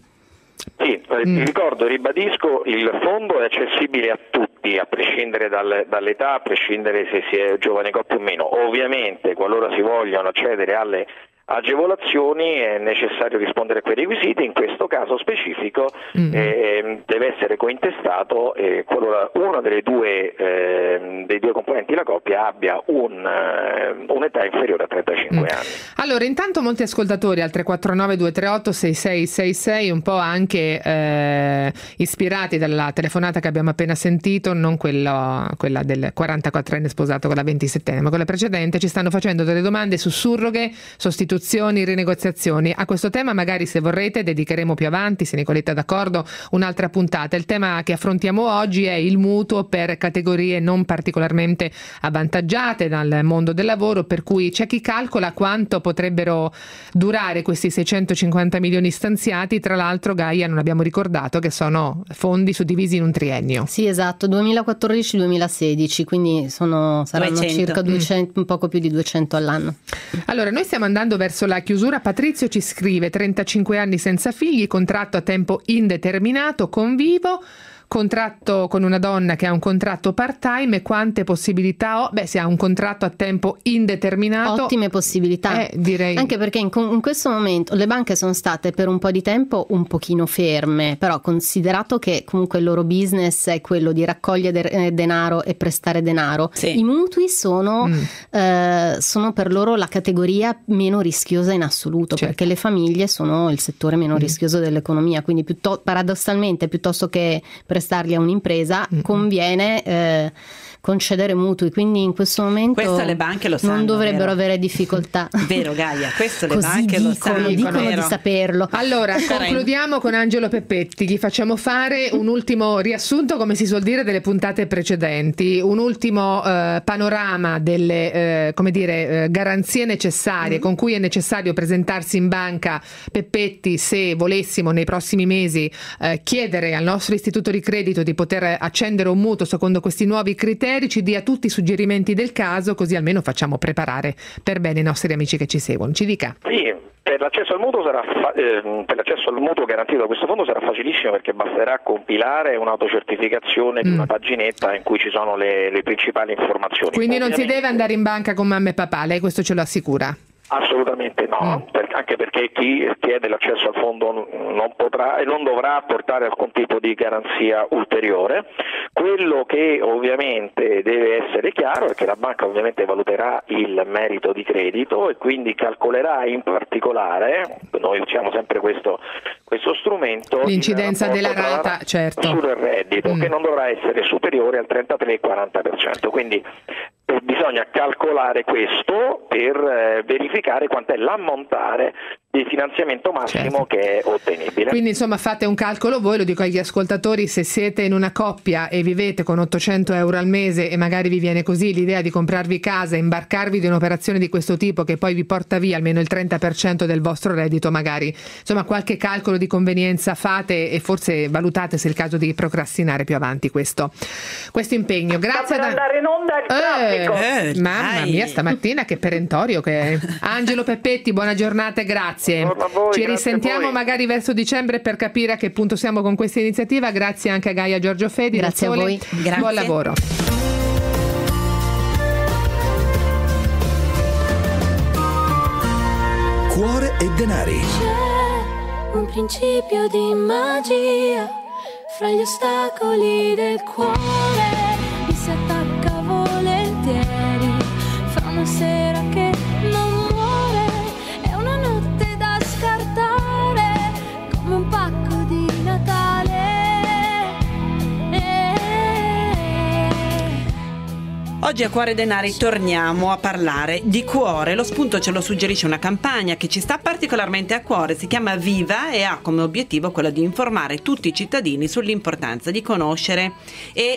Sì, mm. ricordo, ribadisco, il fondo è accessibile a tutti, a prescindere dal, dall'età, a prescindere se si è giovane coppia o meno. Ovviamente, qualora si vogliono accedere alle agevolazioni è necessario rispondere a quei requisiti. In questo caso specifico mm. eh, deve essere cointestato eh, qualora uno delle due, eh, dei due componenti della coppia abbia un, eh, un'età inferiore a trentacinque mm. anni. Allora, intanto molti ascoltatori al tre quattro nove due tre otto sei sei sei sei, un po' anche eh, ispirati dalla telefonata che abbiamo appena sentito, non quello, quella del quarantaquattrenne sposato con la ventisettenne, ma quella precedente, ci stanno facendo delle domande su surroghe, sostituzioni, rinegoziazioni. A questo tema magari, se vorrete, dedicheremo più avanti, se Nicoletta è d'accordo, un'altra puntata. Il tema che affrontiamo oggi è il mutuo per categorie non particolarmente avvantaggiate dal mondo del lavoro, per cui c'è chi calcola quanto potrebbero durare questi seicentocinquanta milioni stanziati. Tra l'altro, Gaia, non abbiamo ricordato che sono fondi suddivisi in un triennio. Sì, esatto, duemilaquattordici duemilasedici, quindi sono, saranno duecento circa duecento, mm. un poco più di duecento all'anno. Allora, noi stiamo andando verso la chiusura. Patrizio ci scrive: trentacinque anni senza figli, contratto a tempo indeterminato, convivo, contratto con una donna che ha un contratto part-time, e quante possibilità ho? Beh, se ha un contratto a tempo indeterminato, ottime possibilità, eh, direi. Anche perché in, in questo momento le banche sono state per un po' di tempo un pochino ferme, però considerato che comunque il loro business è quello di raccogliere denaro e prestare denaro, sì. i mutui sono, mm. eh, sono per loro la categoria meno rischiosa in assoluto, certo. perché le famiglie sono il settore meno mm. rischioso dell'economia, quindi piuttosto, paradossalmente piuttosto che prestarli a un'impresa mm-hmm. conviene eh, concedere mutui, quindi in questo momento questo le banche lo sanno, non dovrebbero vero? avere difficoltà. Vero Gaia, questo le Così banche dicono, lo sanno, dicono vero? di saperlo. Allora, concludiamo con Angelo Peppetti, gli facciamo fare un ultimo riassunto, come si suol dire, delle puntate precedenti, un ultimo eh, panorama delle eh, come dire eh, garanzie necessarie mm. con cui è necessario presentarsi in banca, Peppetti, se volessimo nei prossimi mesi eh, chiedere al nostro istituto di credito di poter accendere un mutuo secondo questi nuovi criteri. Ci dia tutti i suggerimenti del caso, così almeno facciamo preparare per bene i nostri amici che ci seguono. Ci dica. Sì, per l'accesso al mutuo sarà fa- eh, per l'accesso al mutuo garantito da questo fondo sarà facilissimo, perché basterà compilare un'autocertificazione mm. di una paginetta in cui ci sono le, le principali informazioni. Quindi Ovviamente, non si deve andare in banca con mamma e papà, lei questo ce lo assicura? Assolutamente no, mm. per, anche perché chi chiede l'accesso al fondo non potrà e non dovrà portare alcun tipo di garanzia ulteriore. Quello che ovviamente deve essere chiaro è che la banca ovviamente valuterà il merito di credito e quindi calcolerà in particolare, noi usiamo sempre questo, questo strumento, l'incidenza della rata, certo, sul reddito, mm. che non dovrà essere superiore al trentatré quaranta per cento, quindi eh, bisogna calcolare questo per eh, verificare quanto è l'ammontare di finanziamento massimo, certo, che è ottenibile. Quindi insomma fate un calcolo voi, lo dico agli ascoltatori, se siete in una coppia e vivete con ottocento euro al mese e magari vi viene così l'idea di comprarvi casa e imbarcarvi di un'operazione di questo tipo che poi vi porta via almeno il trenta per cento del vostro reddito, magari insomma qualche calcolo di convenienza fate e forse valutate se è il caso di procrastinare più avanti questo, questo impegno. Grazie per ad... andare in onda il traffico. Eh, eh, mamma mia, stamattina che perentorio che è. Angelo Peppetti, buona giornata e grazie. Voi, ci risentiamo magari verso dicembre per capire a che punto siamo con questa iniziativa. Grazie anche a Gaia Giorgio Fedi. Grazie a voi. Grazie. Buon lavoro. Cuore e denari. C'è un principio di magia fra gli ostacoli del cuore, mi si attacca volentieri fra una sera che non muore e una notte da scartare come un pacco di Natale. Oggi a Cuore Denari torniamo a parlare di cuore. Lo spunto ce lo suggerisce una campagna che ci sta particolarmente a cuore, si chiama Viva e ha come obiettivo quello di informare tutti i cittadini sull'importanza di conoscere e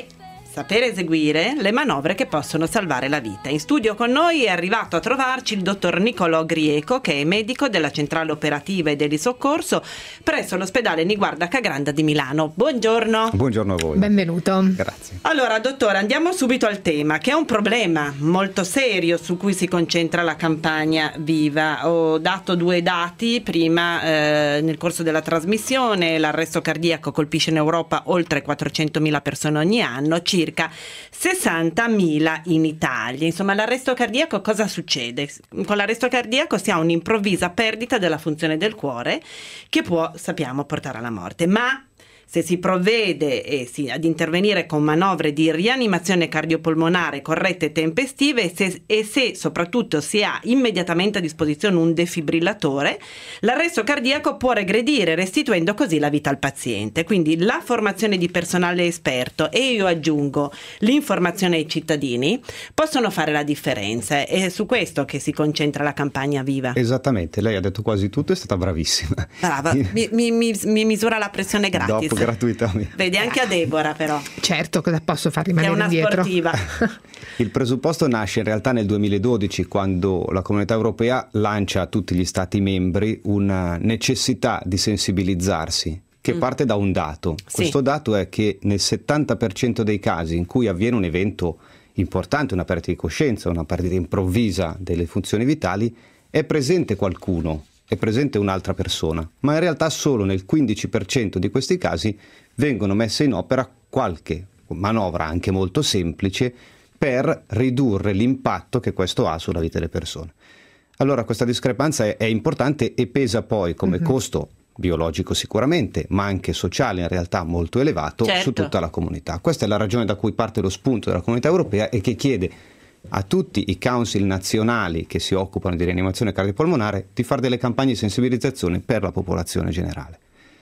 sapere eseguire le manovre che possono salvare la vita. In studio con noi è arrivato a trovarci il dottor Niccolò Grieco, che è medico della centrale operativa e dell'isoccorso presso l'ospedale Niguarda Cagranda di Milano. Buongiorno. Buongiorno a voi. Benvenuto. Grazie. Allora, dottore, andiamo subito al tema, che è un problema molto serio su cui si concentra la campagna Viva. Ho dato due dati prima eh, nel corso della trasmissione. L'arresto cardiaco colpisce in Europa oltre quattrocentomila persone ogni anno, circa sessantamila in Italia. Insomma, l'arresto cardiaco, cosa succede? Con l'arresto cardiaco si ha un'improvvisa perdita della funzione del cuore che può, sappiamo, portare alla morte. Ma se si provvede eh, sì, ad intervenire con manovre di rianimazione cardiopolmonare corrette e tempestive e se, e se soprattutto si ha immediatamente a disposizione un defibrillatore, l'arresto cardiaco può regredire, restituendo così la vita al paziente. Quindi la formazione di personale esperto e, io aggiungo, l'informazione ai cittadini possono fare la differenza. È su questo che si concentra la campagna Viva. Esattamente, lei ha detto quasi tutto, è stata bravissima. Brava, mi, mi, mi, mi misura la pressione gratis. Dopo, gratuitamente. Vedi, anche a Deborah però. Certo, cosa posso far rimanere è una indietro? Sportiva. Il presupposto nasce in realtà nel duemiladodici, quando la Comunità Europea lancia a tutti gli Stati membri una necessità di sensibilizzarsi, che mm. parte da un dato. Sì. Questo dato è che nel settanta per cento dei casi in cui avviene un evento importante, una perdita di coscienza, una perdita improvvisa delle funzioni vitali, è presente qualcuno, è presente un'altra persona, ma in realtà solo nel quindici per cento di questi casi vengono messe in opera qualche manovra, anche molto semplice, per ridurre l'impatto che questo ha sulla vita delle persone. Allora questa discrepanza è, è importante e pesa poi come mm-hmm. costo biologico sicuramente, ma anche sociale in realtà molto elevato, certo, su tutta la comunità. Questa è la ragione da cui parte lo spunto della Comunità Europea e che chiede a tutti i council nazionali che si occupano di rianimazione cardiopolmonare di fare delle campagne di sensibilizzazione per la popolazione generale.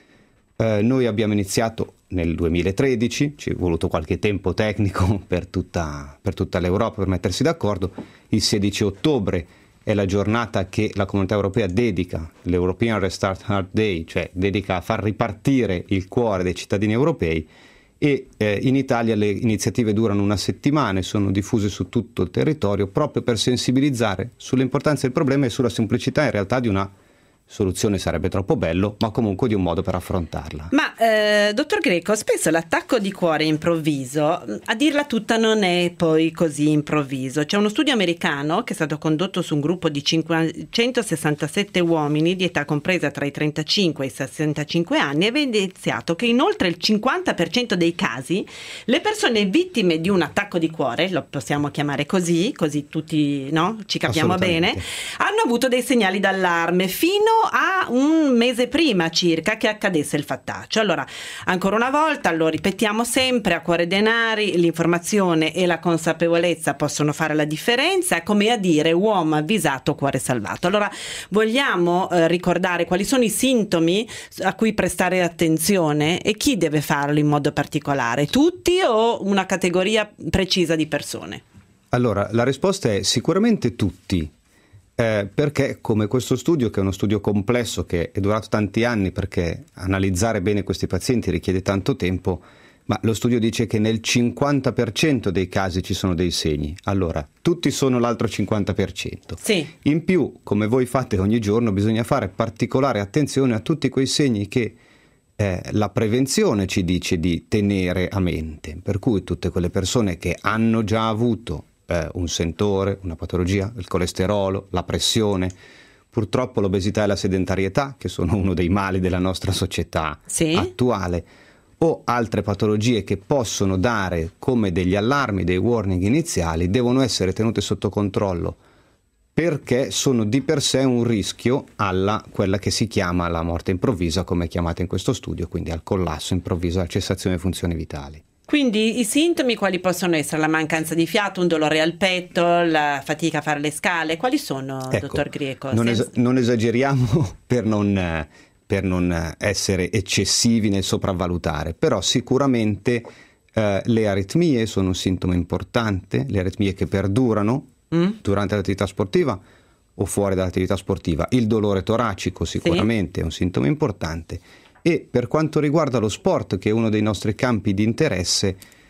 Eh, noi abbiamo iniziato nel duemilatredici, ci è voluto qualche tempo tecnico per tutta, per tutta l'Europa per mettersi d'accordo. Il sedici ottobre è la giornata che la Comunità Europea dedica, l'European Restart Heart Day, cioè dedica a far ripartire il cuore dei cittadini europei. E eh, in Italia le iniziative durano una settimana e sono diffuse su tutto il territorio proprio per sensibilizzare sull'importanza del problema e sulla semplicità in realtà di una soluzione. Sarebbe troppo bello, ma comunque di un modo per affrontarla. Ma eh, dottor Greco, spesso l'attacco di cuore improvviso, a dirla tutta, non è poi così improvviso. C'è uno studio americano che è stato condotto su un gruppo di cinquecentosessantasette uomini di età compresa tra i trentacinque e i sessantacinque anni e ha evidenziato che in oltre il cinquanta per cento dei casi le persone vittime di un attacco di cuore, lo possiamo chiamare così, così tutti, no, ci capiamo bene, hanno avuto dei segnali d'allarme fino a un mese prima circa che accadesse il fattaccio. Allora, ancora una volta, lo ripetiamo sempre, a cuore denari, l'informazione e la consapevolezza possono fare la differenza, come a dire uomo avvisato, cuore salvato. Allora, vogliamo eh, ricordare quali sono i sintomi a cui prestare attenzione e chi deve farlo in modo particolare? Tutti o una categoria precisa di persone? Allora, la risposta è sicuramente tutti. Eh, perché come questo studio, che è uno studio complesso che è durato tanti anni, perché analizzare bene questi pazienti richiede tanto tempo, ma lo studio dice che nel cinquanta per cento dei casi ci sono dei segni. Allora, tutti sono l'altro cinquanta per cento. Sì. In più, come voi fate ogni giorno, bisogna fare particolare attenzione a tutti quei segni che eh, la prevenzione ci dice di tenere a mente. Per cui tutte quelle persone che hanno già avuto Eh, un sentore, una patologia, il colesterolo, la pressione, purtroppo l'obesità e la sedentarietà, che sono uno dei mali della nostra società sì. attuale, o altre patologie che possono dare come degli allarmi, dei warning iniziali, devono essere tenute sotto controllo, perché sono di per sé un rischio alla quella che si chiama la morte improvvisa, come è chiamata in questo studio, quindi al collasso improvviso, alla cessazione delle funzioni vitali. Quindi i sintomi quali possono essere? La mancanza di fiato, un dolore al petto, la fatica a fare le scale? Quali sono, ecco, dottor Grieco? Non, es- non esageriamo per non, per non essere eccessivi nel sopravvalutare, però sicuramente eh, le aritmie sono un sintomo importante, le aritmie che perdurano mm? durante l'attività sportiva o fuori dall'attività sportiva. Il dolore toracico sicuramente sì. è un sintomo importante. E per quanto riguarda lo sport, che è uno dei nostri campi di interesse,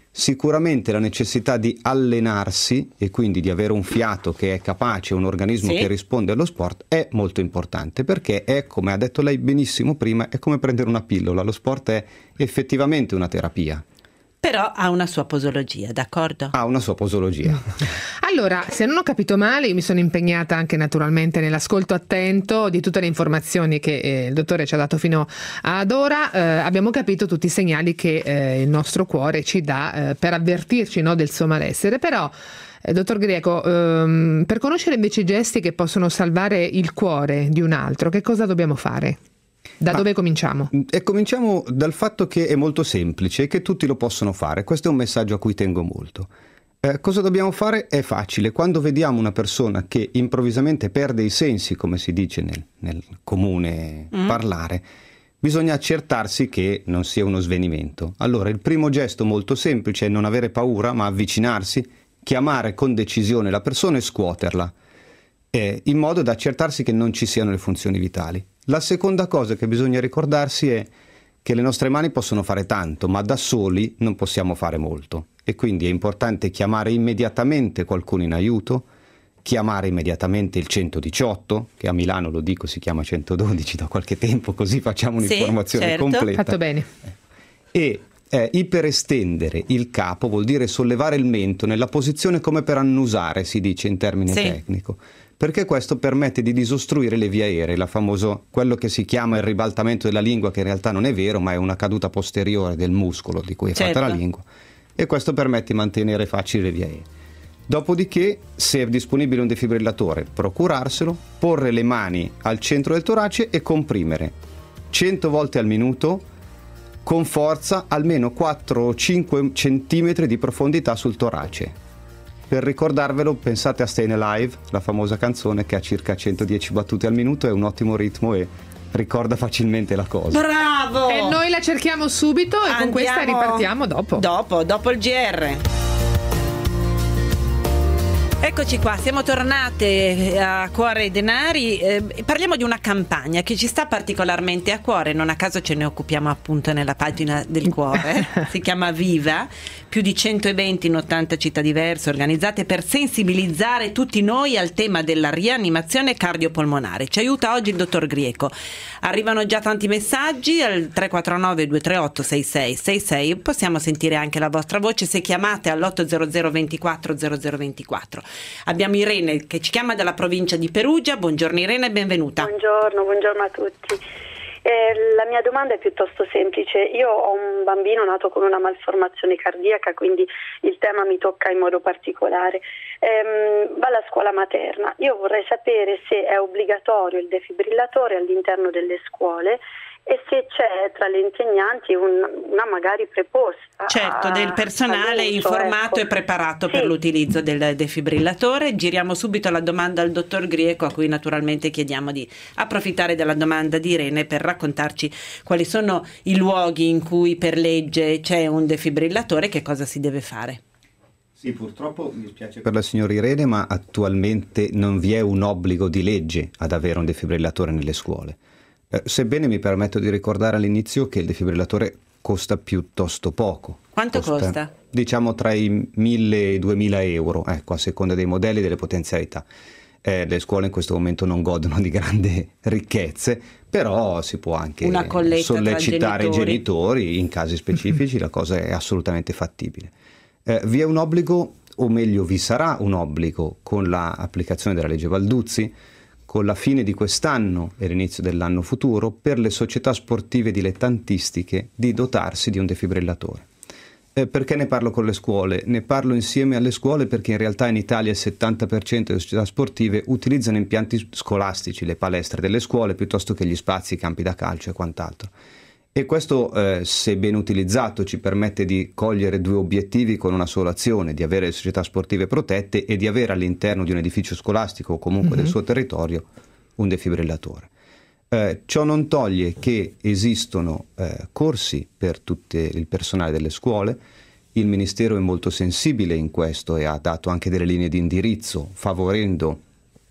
Sicuramente la necessità di allenarsi e quindi di avere un fiato che è capace, un organismo sì. che risponde allo sport è molto importante, perché è, come ha detto lei benissimo prima, è come prendere una pillola, lo sport è effettivamente una terapia. Però ha una sua posologia, d'accordo? Ha una sua posologia. Allora, se non ho capito male, io mi sono impegnata anche naturalmente nell'ascolto attento di tutte le informazioni che eh, il dottore ci ha dato fino ad ora. Eh, abbiamo capito tutti i segnali che eh, il nostro cuore ci dà eh, per avvertirci, no, del suo malessere. Però, eh, dottor Greco, ehm, per conoscere invece i gesti che possono salvare il cuore di un altro, che cosa dobbiamo fare? Da Ma, dove cominciamo? E cominciamo dal fatto che è molto semplice e che tutti lo possono fare. Questo è un messaggio a cui tengo molto. Eh, cosa dobbiamo fare? È facile. Quando vediamo una persona che improvvisamente perde i sensi, come si dice nel, nel comune mm. parlare, bisogna accertarsi che non sia uno svenimento. Allora, il primo gesto molto semplice è non avere paura, ma avvicinarsi, chiamare con decisione la persona e scuoterla, eh, in modo da accertarsi che non ci siano le funzioni vitali. La seconda cosa che bisogna ricordarsi è che le nostre mani possono fare tanto, ma da soli non possiamo fare molto, e quindi è importante chiamare immediatamente qualcuno in aiuto, chiamare immediatamente il centodiciotto, che a Milano, lo dico, si chiama centododici da qualche tempo, così facciamo un'informazione sì, certo. completa. Fatto bene. E eh, iperestendere il capo vuol dire sollevare il mento nella posizione come per annusare, si dice in termine sì. tecnico, perché questo permette di disostruire le vie aeree, la famoso, quello che si chiama il ribaltamento della lingua, che in realtà non è vero, ma è una caduta posteriore del muscolo di cui è certo. fatta la lingua, e questo permette di mantenere facili le vie aeree. Dopodiché, se è disponibile un defibrillatore, procurarselo, porre le mani al centro del torace e comprimere cento volte al minuto con forza, almeno quattro o cinque centimetri di profondità sul torace. Per ricordarvelo, pensate a Stayin' Alive, la famosa canzone che ha circa centodieci battute al minuto, è un ottimo ritmo e ricorda facilmente la cosa. Bravo! E noi la cerchiamo subito e Andiamo con questa ripartiamo dopo. Dopo, dopo il G R. Eccoci qua, siamo tornate a Cuore e Denari, eh, parliamo di una campagna che ci sta particolarmente a cuore, non a caso ce ne occupiamo appunto nella pagina del cuore, si chiama Viva, più di cento eventi in ottanta città diverse organizzate per sensibilizzare tutti noi al tema della rianimazione cardiopolmonare. Ci aiuta oggi il dottor Greco. Arrivano già tanti messaggi al tre quattro nove due tre otto sei sei sei sei, possiamo sentire anche la vostra voce se chiamate all'otto zero zero ventiquattro zero zero ventiquattro. Abbiamo Irene che ci chiama dalla provincia di Perugia. Buongiorno Irene e benvenuta. Buongiorno, buongiorno a tutti. Eh, la mia domanda è piuttosto semplice. Io ho un bambino nato con una malformazione cardiaca, quindi il tema mi tocca in modo particolare. Ehm, va alla scuola materna. Io vorrei sapere se è obbligatorio il defibrillatore all'interno delle scuole e se c'è tra le insegnanti un, una magari preposta. Certo, del personale informato ecco. e preparato sì. per l'utilizzo del defibrillatore. Giriamo subito la domanda al dottor Greco, a cui naturalmente chiediamo di approfittare della domanda di Irene per raccontarci quali sono i luoghi in cui per legge c'è un defibrillatore e che cosa si deve fare. Sì, purtroppo mi spiace per la signora Irene, ma attualmente non vi è un obbligo di legge ad avere un defibrillatore nelle scuole. Eh, sebbene mi permetto di ricordare all'inizio che il defibrillatore costa piuttosto poco. Quanto costa? costa? Diciamo tra i mille e i duemila euro, ecco, a seconda dei modelli e delle potenzialità. Eh, le scuole in questo momento non godono di grandi ricchezze, però si può anche sollecitare i genitori in casi specifici, la cosa è assolutamente fattibile. Eh, vi è un obbligo, o meglio vi sarà un obbligo con l'applicazione della legge Balduzzi, con la fine di quest'anno e l'inizio dell'anno futuro, per le società sportive dilettantistiche di dotarsi di un defibrillatore. Eh, perché ne parlo con le scuole? Ne parlo insieme alle scuole perché in realtà in Italia il settanta per cento delle società sportive utilizzano impianti scolastici, le palestre delle scuole, piuttosto che gli spazi, i campi da calcio e quant'altro. E questo, eh, se ben utilizzato, ci permette di cogliere due obiettivi con una sola azione: di avere le società sportive protette e di avere all'interno di un edificio scolastico o comunque mm-hmm. del suo territorio un defibrillatore. Eh, ciò non toglie che esistono eh, corsi per tutto il personale delle scuole. Il Ministero è molto sensibile in questo e ha dato anche delle linee di indirizzo favorendo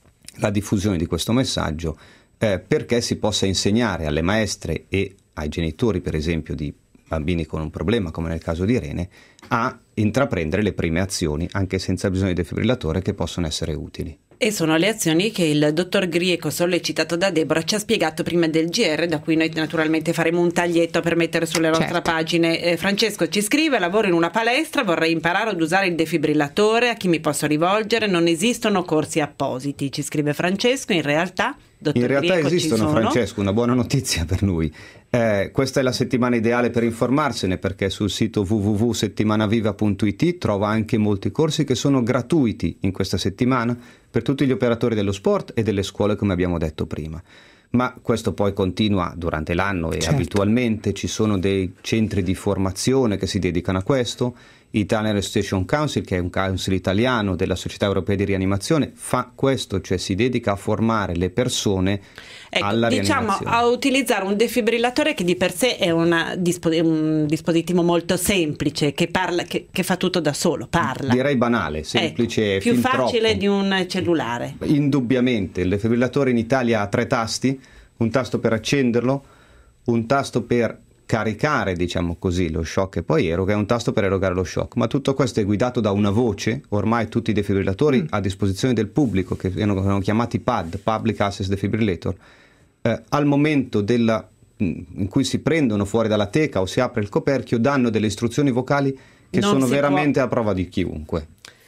la diffusione di questo messaggio, eh, perché si possa insegnare alle maestre e ai genitori, per esempio, di bambini con un problema come nel caso di Irene, a intraprendere le prime azioni anche senza bisogno di defibrillatore, che possono essere utili. E sono le azioni che il dottor Grieco, sollecitato da Deborah, ci ha spiegato prima del G R, da cui noi naturalmente faremo un taglietto per mettere sulle nostre Certo. pagine. Eh, Francesco ci scrive: lavoro in una palestra, vorrei imparare ad usare il defibrillatore, a chi mi posso rivolgere? Non esistono corsi appositi, ci scrive Francesco. In realtà, dottor In realtà Grieco, esistono, ci sono. Francesco, una buona notizia per lui. Eh, questa è la settimana ideale per informarsene, perché sul sito w w w punto settimanaviva punto i t trova anche molti corsi che sono gratuiti in questa settimana per tutti gli operatori dello sport e delle scuole, come abbiamo detto prima. Ma questo poi continua durante l'anno e Certo. abitualmente ci sono dei centri di formazione che si dedicano a questo. Italian Resuscitation Council, che è un council italiano della Società Europea di Rianimazione, fa questo, cioè si dedica a formare le persone Ecco, alla diciamo rianimazione. a utilizzare un defibrillatore che di per sé è una dispo- un dispositivo molto semplice, che parla, che, che fa tutto da solo, parla. Direi banale, semplice, Ecco, più fin facile troppo. di un cellulare. Indubbiamente, il defibrillatore in Italia ha tre tasti, un tasto per accenderlo, un tasto per caricare, diciamo così, lo shock e poi eroga, e un tasto per erogare lo shock, ma tutto questo è guidato da una voce. Ormai tutti i defibrillatori Mm. a disposizione del pubblico, che vengono chiamati P A D, Public Access Defibrillator, eh, al momento della, in cui si prendono fuori dalla teca o si apre il coperchio, danno delle istruzioni vocali che Non sono si veramente a prova di chiunque.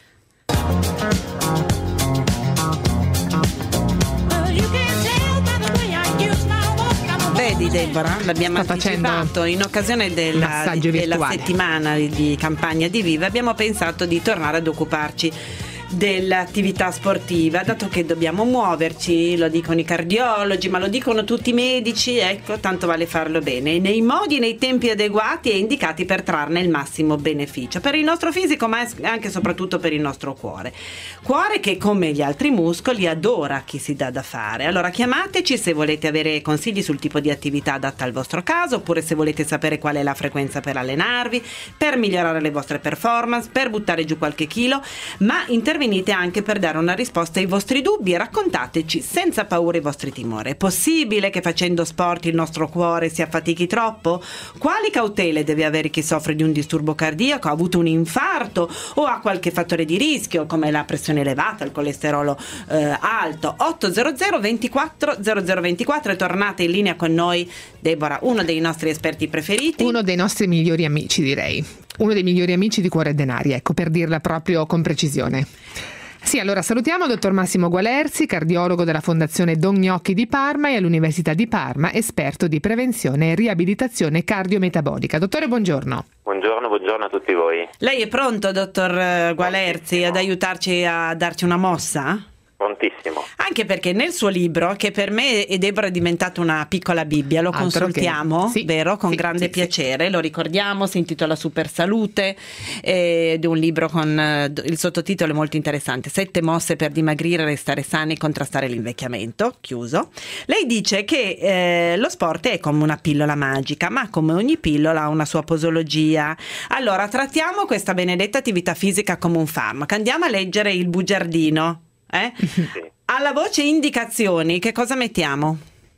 Vedi Deborah, l'abbiamo Sta facendo anticipato in occasione della, massaggio della virtuale. settimana di campagna di Viva. Abbiamo pensato di tornare ad occuparci dell'attività sportiva, dato che dobbiamo muoverci, lo dicono i cardiologi, ma lo dicono tutti i medici, ecco, tanto vale farlo bene, nei modi e nei tempi adeguati e indicati per trarne il massimo beneficio per il nostro fisico, ma anche e soprattutto per il nostro cuore. Cuore che, come gli altri muscoli, adora chi si dà da fare. Allora chiamateci se volete avere consigli sul tipo di attività adatta al vostro caso, oppure se volete sapere qual è la frequenza per allenarvi, per migliorare le vostre performance, per buttare giù qualche chilo, ma intervenite anche per dare una risposta ai vostri dubbi e raccontateci senza paura i vostri timori. È possibile che facendo sport il nostro cuore si affatichi troppo? Quali cautele deve avere chi soffre di un disturbo cardiaco, ha avuto un infarto o ha qualche fattore di rischio come la pressione elevata, il colesterolo eh, alto? ottocento ventiquattro zero zero ventiquattro, e tornate in linea con noi Deborah, uno dei nostri esperti preferiti, Uno dei nostri migliori amici, direi. Uno dei migliori amici di Cuore e Denari, ecco, per dirla proprio con precisione. Sì, allora salutiamo il dottor Massimo Gualerzi, cardiologo della Fondazione Don Gnocchi di Parma e all'Università di Parma, esperto di prevenzione e riabilitazione cardiometabolica. Dottore, buongiorno. Buongiorno, buongiorno a tutti voi. Lei è pronto, dottor Gualerzi, ad aiutarci a darci una mossa? Prontissimo. Anche perché nel suo libro, che per me e Deborah è diventato una piccola Bibbia, lo Altro consultiamo, che- sì, vero? Con sì, grande sì, piacere, lo ricordiamo, si intitola Super Salute, ed è un libro con eh, il sottotitolo è molto interessante: Sette mosse per dimagrire, restare sani e contrastare l'invecchiamento, chiuso. Lei dice che eh, lo sport è come una pillola magica, ma come ogni pillola ha una sua posologia. Allora trattiamo questa benedetta attività fisica come un farmaco. Andiamo a leggere il bugiardino. Eh? Sì. Alla voce indicazioni, che cosa mettiamo?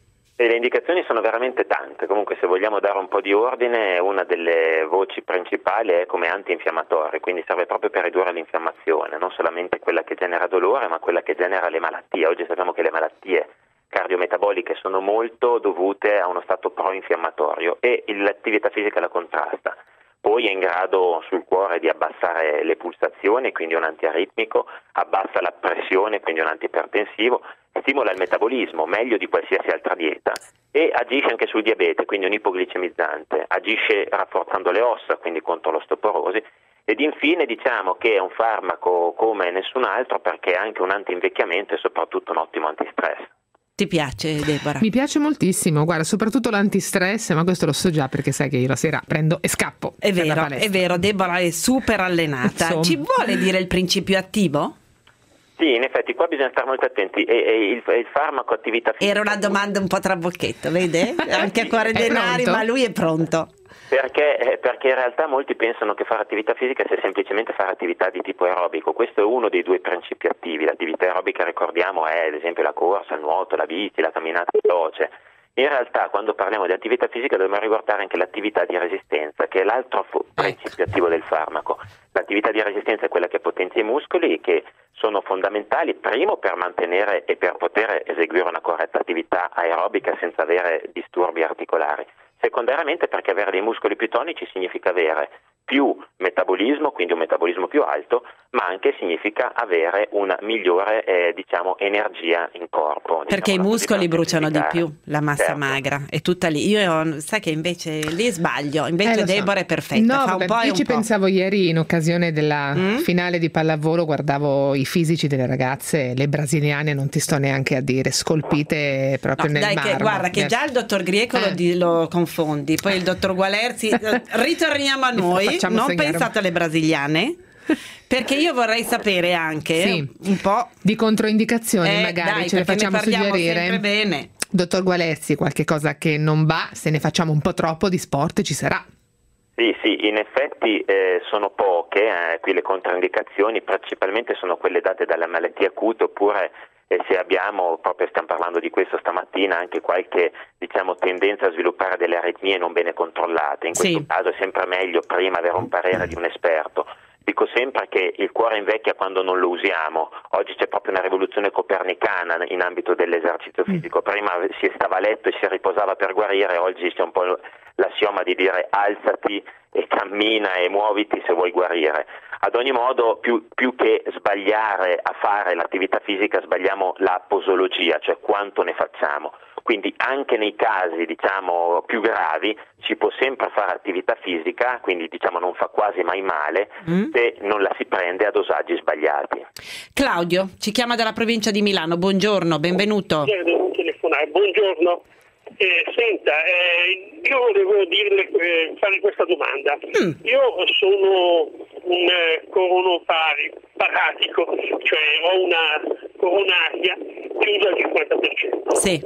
E le indicazioni sono veramente tante. Comunque, se vogliamo dare un po' di ordine, una delle voci principali è come antinfiammatore, quindi serve proprio per ridurre l'infiammazione, non solamente quella che genera dolore, ma quella che genera le malattie. Oggi sappiamo che le malattie cardiometaboliche sono molto dovute a uno stato pro-infiammatorio e l'attività fisica la contrasta. Poi è in grado sul cuore di abbassare le pulsazioni, quindi un antiaritmico, abbassa la pressione, quindi un antipertensivo, stimola il metabolismo meglio di qualsiasi altra dieta e agisce anche sul diabete, quindi un ipoglicemizzante, agisce rafforzando le ossa, quindi contro l'osteoporosi, ed infine diciamo che è un farmaco come nessun altro perché è anche un antinvecchiamento e soprattutto un ottimo antistress. Ti piace, Deborah? Mi piace moltissimo, guarda, soprattutto l'antistress, ma questo lo so già perché sai che io la sera prendo e scappo. È per la vero, palestra. è vero, Deborah è super allenata. Insomma. Ci vuole dire il principio attivo? Sì, in effetti qua bisogna stare molto attenti. E, e il, il farmaco attività fisica... Era una domanda un po' trabocchetto, vede? Anche a cuore È denari, pronto? ma lui è pronto. Perché, eh, perché in realtà molti pensano che fare attività fisica sia semplicemente fare attività di tipo aerobico. Questo è uno dei due principi attivi. L'attività aerobica, ricordiamo, è ad esempio la corsa, il nuoto, la bici, la camminata veloce. In realtà quando parliamo di attività fisica dobbiamo riguardare anche l'attività di resistenza, che è l'altro fu- principio attivo del farmaco. L'attività di resistenza è quella che potenzia i muscoli, che sono fondamentali, primo per mantenere e per poter eseguire una corretta attività aerobica senza avere disturbi articolari. Secondariamente perché avere dei muscoli più tonici significa avere più metabolismo, quindi un metabolismo più alto, ma anche significa avere una migliore eh, diciamo energia in corpo. Perché diciamo, i muscoli bruciano di più, la massa certo. magra, è tutta lì. Io sai che invece lì sbaglio, invece Eh, lo so. Deborah è perfetta. No, fa un vabbè, po' e io un ci po'. pensavo ieri in occasione della Mm? finale di pallavolo, guardavo i fisici delle ragazze, le brasiliane, non ti sto neanche a dire, scolpite proprio No, nel dai, marmo. che, guarda che Eh. già il dottor Grieco lo, Eh. di- lo confondi, poi il dottor Gualerzi. eh, Ritorniamo a noi, Facciamo non segnare. pensate alle brasiliane, perché io vorrei sapere anche Sì. un po'. Di controindicazioni Eh, magari dai, ce le perché ne facciamo parliamo suggerire. sempre bene. Dottor Gualerzi, qualche cosa che non va, se ne facciamo un po' troppo di sport ci sarà. Sì, sì, in effetti eh, sono poche, eh, qui le controindicazioni principalmente sono quelle date dalle malattie acute oppure eh, se abbiamo, proprio stiamo parlando di questo stamattina, anche qualche diciamo tendenza a sviluppare delle aritmie non bene controllate. In questo Sì. caso è sempre meglio prima avere un parere di un esperto. Dico sempre che il cuore invecchia quando non lo usiamo. Oggi c'è proprio una rivoluzione copernicana in ambito dell'esercizio fisico. Prima si stava a letto e si riposava per guarire, oggi c'è un po' l'assioma di dire alzati e cammina e muoviti se vuoi guarire. Ad ogni modo, più, più che sbagliare a fare l'attività fisica, sbagliamo la posologia, cioè quanto ne facciamo. Quindi anche nei casi diciamo più gravi si può sempre fare attività fisica, quindi diciamo non fa quasi mai male Mm. se non la si prende a dosaggi sbagliati. Claudio ci chiama dalla provincia di Milano, buongiorno, benvenuto. Devo telefonare. Buongiorno. Eh, senta, eh, io volevo dirle, eh, fare questa domanda. Mm. Io sono un eh, coronopari paratico, cioè ho una coronaria chiusa al cinquanta per cento. Sì.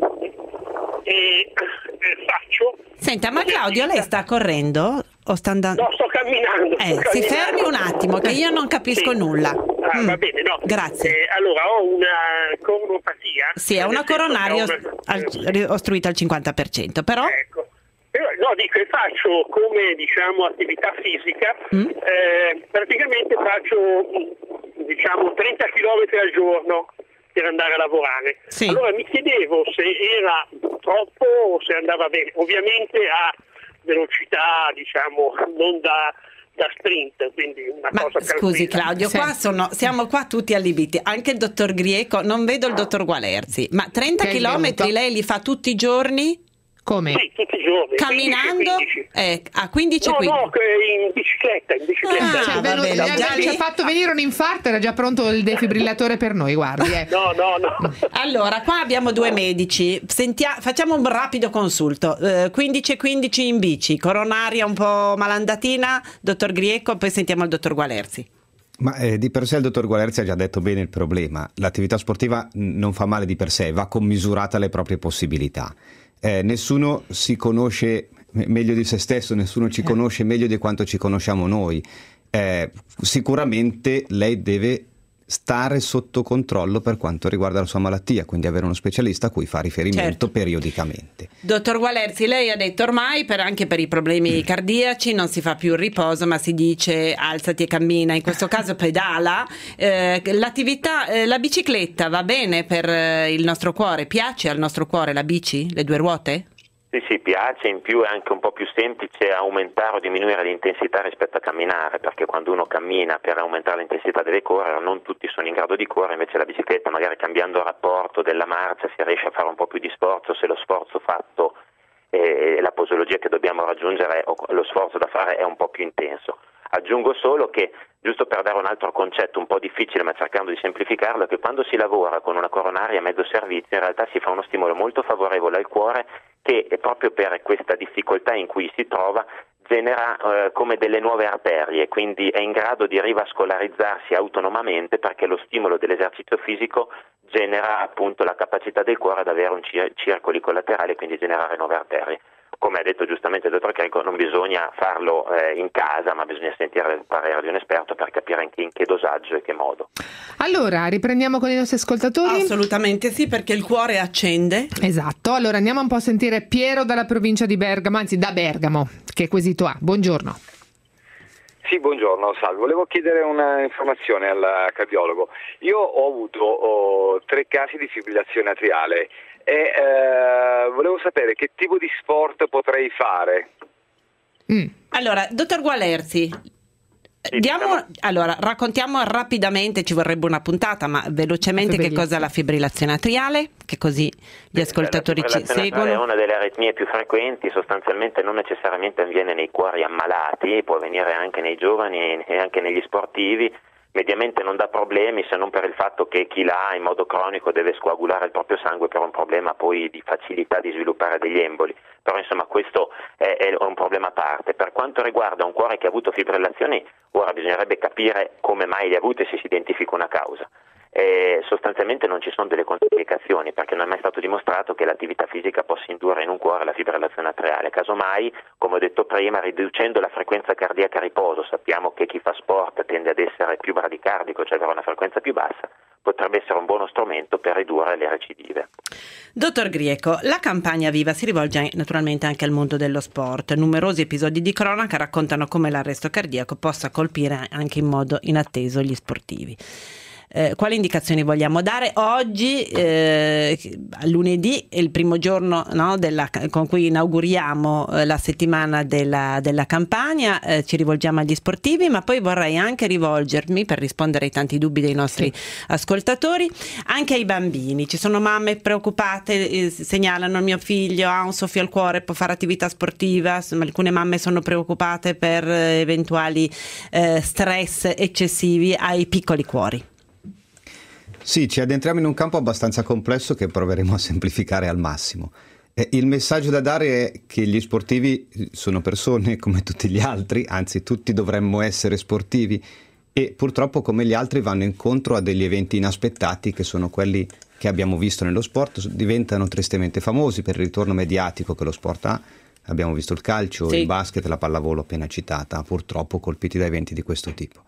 E eh, faccio... Senta, ma Claudio lei sta correndo o sta andando? No, sto camminando. Eh, sto si camminando. fermi un attimo che io non capisco Sì. nulla. Ah, Mm. va bene, no. Grazie. Eh, allora, ho una coronopatia. Sì, è una nel senso che coronaria ho una- al- ostruita al cinquanta per cento, però Ecco. Però, no, dico, e faccio come diciamo attività fisica, Mm. eh, praticamente faccio mh, diciamo trenta chilometri al giorno per andare a lavorare. Sì. Allora mi chiedevo se era troppo o se andava bene, ovviamente a velocità diciamo non da, da sprint, quindi una ma cosa scusi tranquilla. Claudio, qua sono, siamo qua tutti allibiti, anche il dottor Grieco, non vedo il dottor Gualerzi, ma trenta Che è chilometri venuto? lei li fa tutti i giorni? Come? Sì, tutti i giorni. Camminando? quindici, quindici. Eh, a quindici No, quindici. no, che in bicicletta, in bicicletta. Ah, Cioè, va venuto- bene, gli ha- già ci ha lì- fatto venire un infarto, era già pronto il defibrillatore per noi, guardi. Eh. No, no, no. Allora, qua abbiamo due medici. Sentia- facciamo un rapido consulto. Eh, quindici e quindici in bici, coronaria un po' malandatina, dottor Grieco, poi sentiamo il dottor Gualerzi. Ma eh, di per sé il dottor Gualerzi ha già detto bene il problema. L'attività sportiva n- non fa male di per sé, va commisurata alle proprie possibilità. Eh, nessuno si conosce me- meglio di se stesso, nessuno ci conosce meglio di quanto ci conosciamo noi. Eh, sicuramente lei deve stare sotto controllo per quanto riguarda la sua malattia, quindi avere uno specialista a cui fa riferimento Certo. periodicamente. Dottor Gualerzi, lei ha detto ormai per, anche per i problemi cardiaci non si fa più il riposo ma si dice alzati e cammina, in questo caso pedala. Eh, l'attività, eh, la bicicletta va bene per eh, il nostro cuore? Piace al nostro cuore la bici? Le due ruote? Sì, sì, piace, in più è anche un po' più semplice aumentare o diminuire l'intensità rispetto a camminare, perché quando uno cammina per aumentare l'intensità deve correre, non tutti sono in grado di correre, invece la bicicletta magari cambiando il rapporto della marcia si riesce a fare un po' più di sforzo, se lo sforzo fatto e la posologia che dobbiamo raggiungere o lo sforzo da fare è un po' più intenso. Aggiungo solo che, giusto per dare un altro concetto un po' difficile ma cercando di semplificarlo, che quando si lavora con una coronaria a mezzo servizio in realtà si fa uno stimolo molto favorevole al cuore che proprio per questa difficoltà in cui si trova genera eh, come delle nuove arterie, quindi è in grado di rivascolarizzarsi autonomamente perché lo stimolo dell'esercizio fisico genera appunto la capacità del cuore ad avere un cir- circoli collaterali e quindi generare nuove arterie. come ha detto giustamente il dottor Greco, non bisogna farlo eh, in casa, ma bisogna sentire il parere di un esperto per capire anche in che dosaggio e che modo. Allora, riprendiamo con i nostri ascoltatori? Assolutamente sì, perché il cuore accende. Esatto, allora andiamo un po' a sentire Piero dalla provincia di Bergamo, anzi da Bergamo. Che quesito ha? Buongiorno. Sì, buongiorno, salve. Volevo chiedere una informazione al cardiologo. Io ho avuto oh, tre casi di fibrillazione atriale e eh, volevo sapere che tipo di sport potrei fare. Mm. Allora, dottor Gualerzi, diamo, allora, raccontiamo rapidamente, ci vorrebbe una puntata, ma velocemente che cosa è la fibrillazione atriale, che così gli ascoltatori ci seguono. È una delle aritmie più frequenti, sostanzialmente non necessariamente avviene nei cuori ammalati, può avvenire anche nei giovani e anche negli sportivi. Mediamente non dà problemi, se non per il fatto che chi l'ha in modo cronico deve scoagulare il proprio sangue per un problema poi di facilità di sviluppare degli emboli. Però insomma questo è, è un problema a parte. Per quanto riguarda un cuore che ha avuto fibrillazioni, ora bisognerebbe capire come mai le ha avute e se si identifica una causa. E sostanzialmente non ci sono delle controindicazioni, perché non è mai stato dimostrato che l'attività fisica possa indurre in un cuore la fibrillazione atriale. Casomai, come ho detto prima, riducendo la frequenza cardiaca a riposo, sappiamo che chi fa sport tende ad essere più bradicardico, cioè avere una frequenza più bassa, potrebbe essere un buono strumento per ridurre le recidive. Dottor Grieco, la campagna Viva si rivolge naturalmente anche al mondo dello sport. Numerosi episodi di cronaca raccontano come l'arresto cardiaco possa colpire anche in modo inatteso gli sportivi. Eh, quali indicazioni vogliamo dare? Oggi, eh, lunedì, è il primo giorno, no, della, con cui inauguriamo eh, la settimana della, della campagna, eh, ci rivolgiamo agli sportivi, ma poi vorrei anche rivolgermi, per rispondere ai tanti dubbi dei nostri sì. ascoltatori, anche ai bambini. Ci sono mamme preoccupate, eh, segnalano: mio figlio ha un soffio al cuore, può fare attività sportiva. Alcune mamme sono preoccupate per eh, eventuali eh, stress eccessivi ai piccoli cuori. Sì, ci addentriamo in un campo abbastanza complesso che proveremo a semplificare al massimo. Eh, il messaggio da dare è che gli sportivi sono persone come tutti gli altri, anzi tutti dovremmo essere sportivi, e purtroppo come gli altri vanno incontro a degli eventi inaspettati che sono quelli che abbiamo visto nello sport, diventano tristemente famosi per il ritorno mediatico che lo sport ha. Abbiamo visto il calcio, sì. il basket, la pallavolo appena citata, purtroppo colpiti da eventi di questo tipo.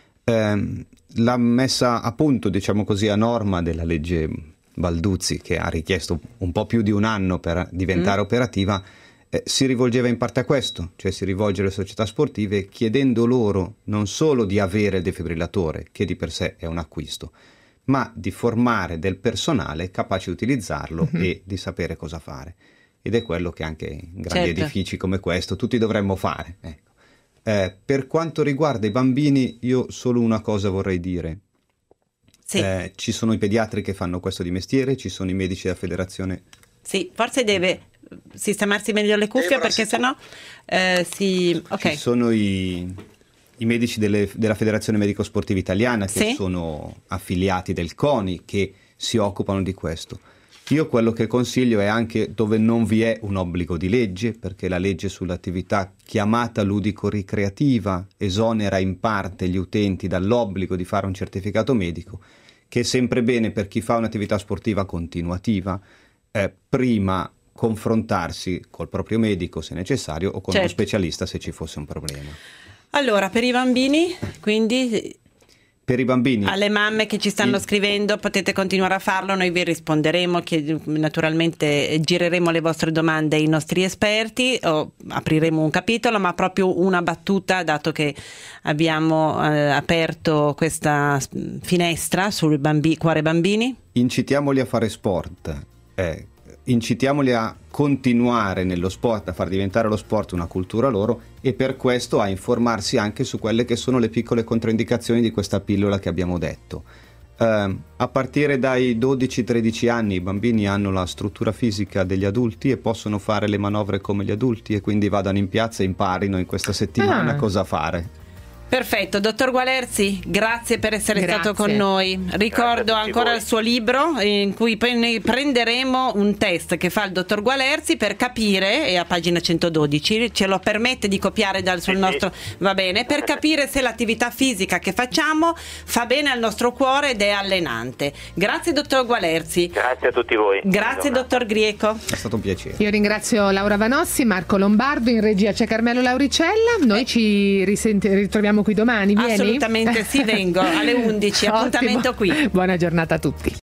Eh, la messa a punto, diciamo così, a norma della legge Balduzzi, che ha richiesto un po' più di un anno per diventare mm. operativa, eh, si rivolgeva in parte a questo, cioè si rivolge alle società sportive chiedendo loro non solo di avere il defibrillatore, che di per sé è un acquisto, ma di formare del personale capace di utilizzarlo mm-hmm. e di sapere cosa fare. Ed è quello che anche in grandi certo. edifici come questo tutti dovremmo fare, ecco. Eh, per quanto riguarda i bambini, io solo una cosa vorrei dire. Sì. Eh, ci sono i pediatri che fanno questo di mestiere, ci sono i medici della federazione. Sì, forse deve sistemarsi meglio le cuffie, perché sennò eh, si... Okay. Ci sono i, i medici delle, della Federazione Medico Sportiva Italiana che sì. sono affiliati del CONI, che si occupano di questo. Io quello che consiglio è anche dove non vi è un obbligo di legge, perché la legge sull'attività chiamata ludico-ricreativa esonera in parte gli utenti dall'obbligo di fare un certificato medico, che è sempre bene per chi fa un'attività sportiva continuativa, eh, prima confrontarsi col proprio medico se necessario o con certo. uno specialista se ci fosse un problema. Allora, per i bambini, quindi... Per i bambini. Alle mamme che ci stanno scrivendo, potete continuare a farlo, noi vi risponderemo, che naturalmente gireremo le vostre domande ai nostri esperti, o apriremo un capitolo, ma proprio una battuta, dato che abbiamo eh, aperto questa finestra sul bambi- cuore bambini. Incitiamoli a fare sport, eh, incitiamoli a continuare nello sport, a far diventare lo sport una cultura loro, e per questo a informarsi anche su quelle che sono le piccole controindicazioni di questa pillola che abbiamo detto. Eh, a partire dai dodici tredici anni i bambini hanno la struttura fisica degli adulti e possono fare le manovre come gli adulti, e quindi vadano in piazza e imparino in questa settimana ah. cosa fare. Perfetto, dottor Gualerzi, grazie per essere Grazie. stato con noi. Ricordo ancora voi. il suo libro in cui poi ne prenderemo un test che fa il dottor Gualerzi per capire, è a pagina centododici, ce lo permette di copiare dal sul Sì, nostro, sì. va bene, per capire se l'attività fisica che facciamo fa bene al nostro cuore ed è allenante. Grazie dottor Gualerzi. Grazie a tutti voi. Grazie dottor Grieco. È stato un piacere. Io ringrazio Laura Vanossi, Marco Lombardo, in regia c'è Carmelo Lauricella. Noi ci risenti- ritroviamo qui domani. Vieni? Assolutamente sì, vengo alle undici, appuntamento Ottimo. qui. Buona giornata a tutti.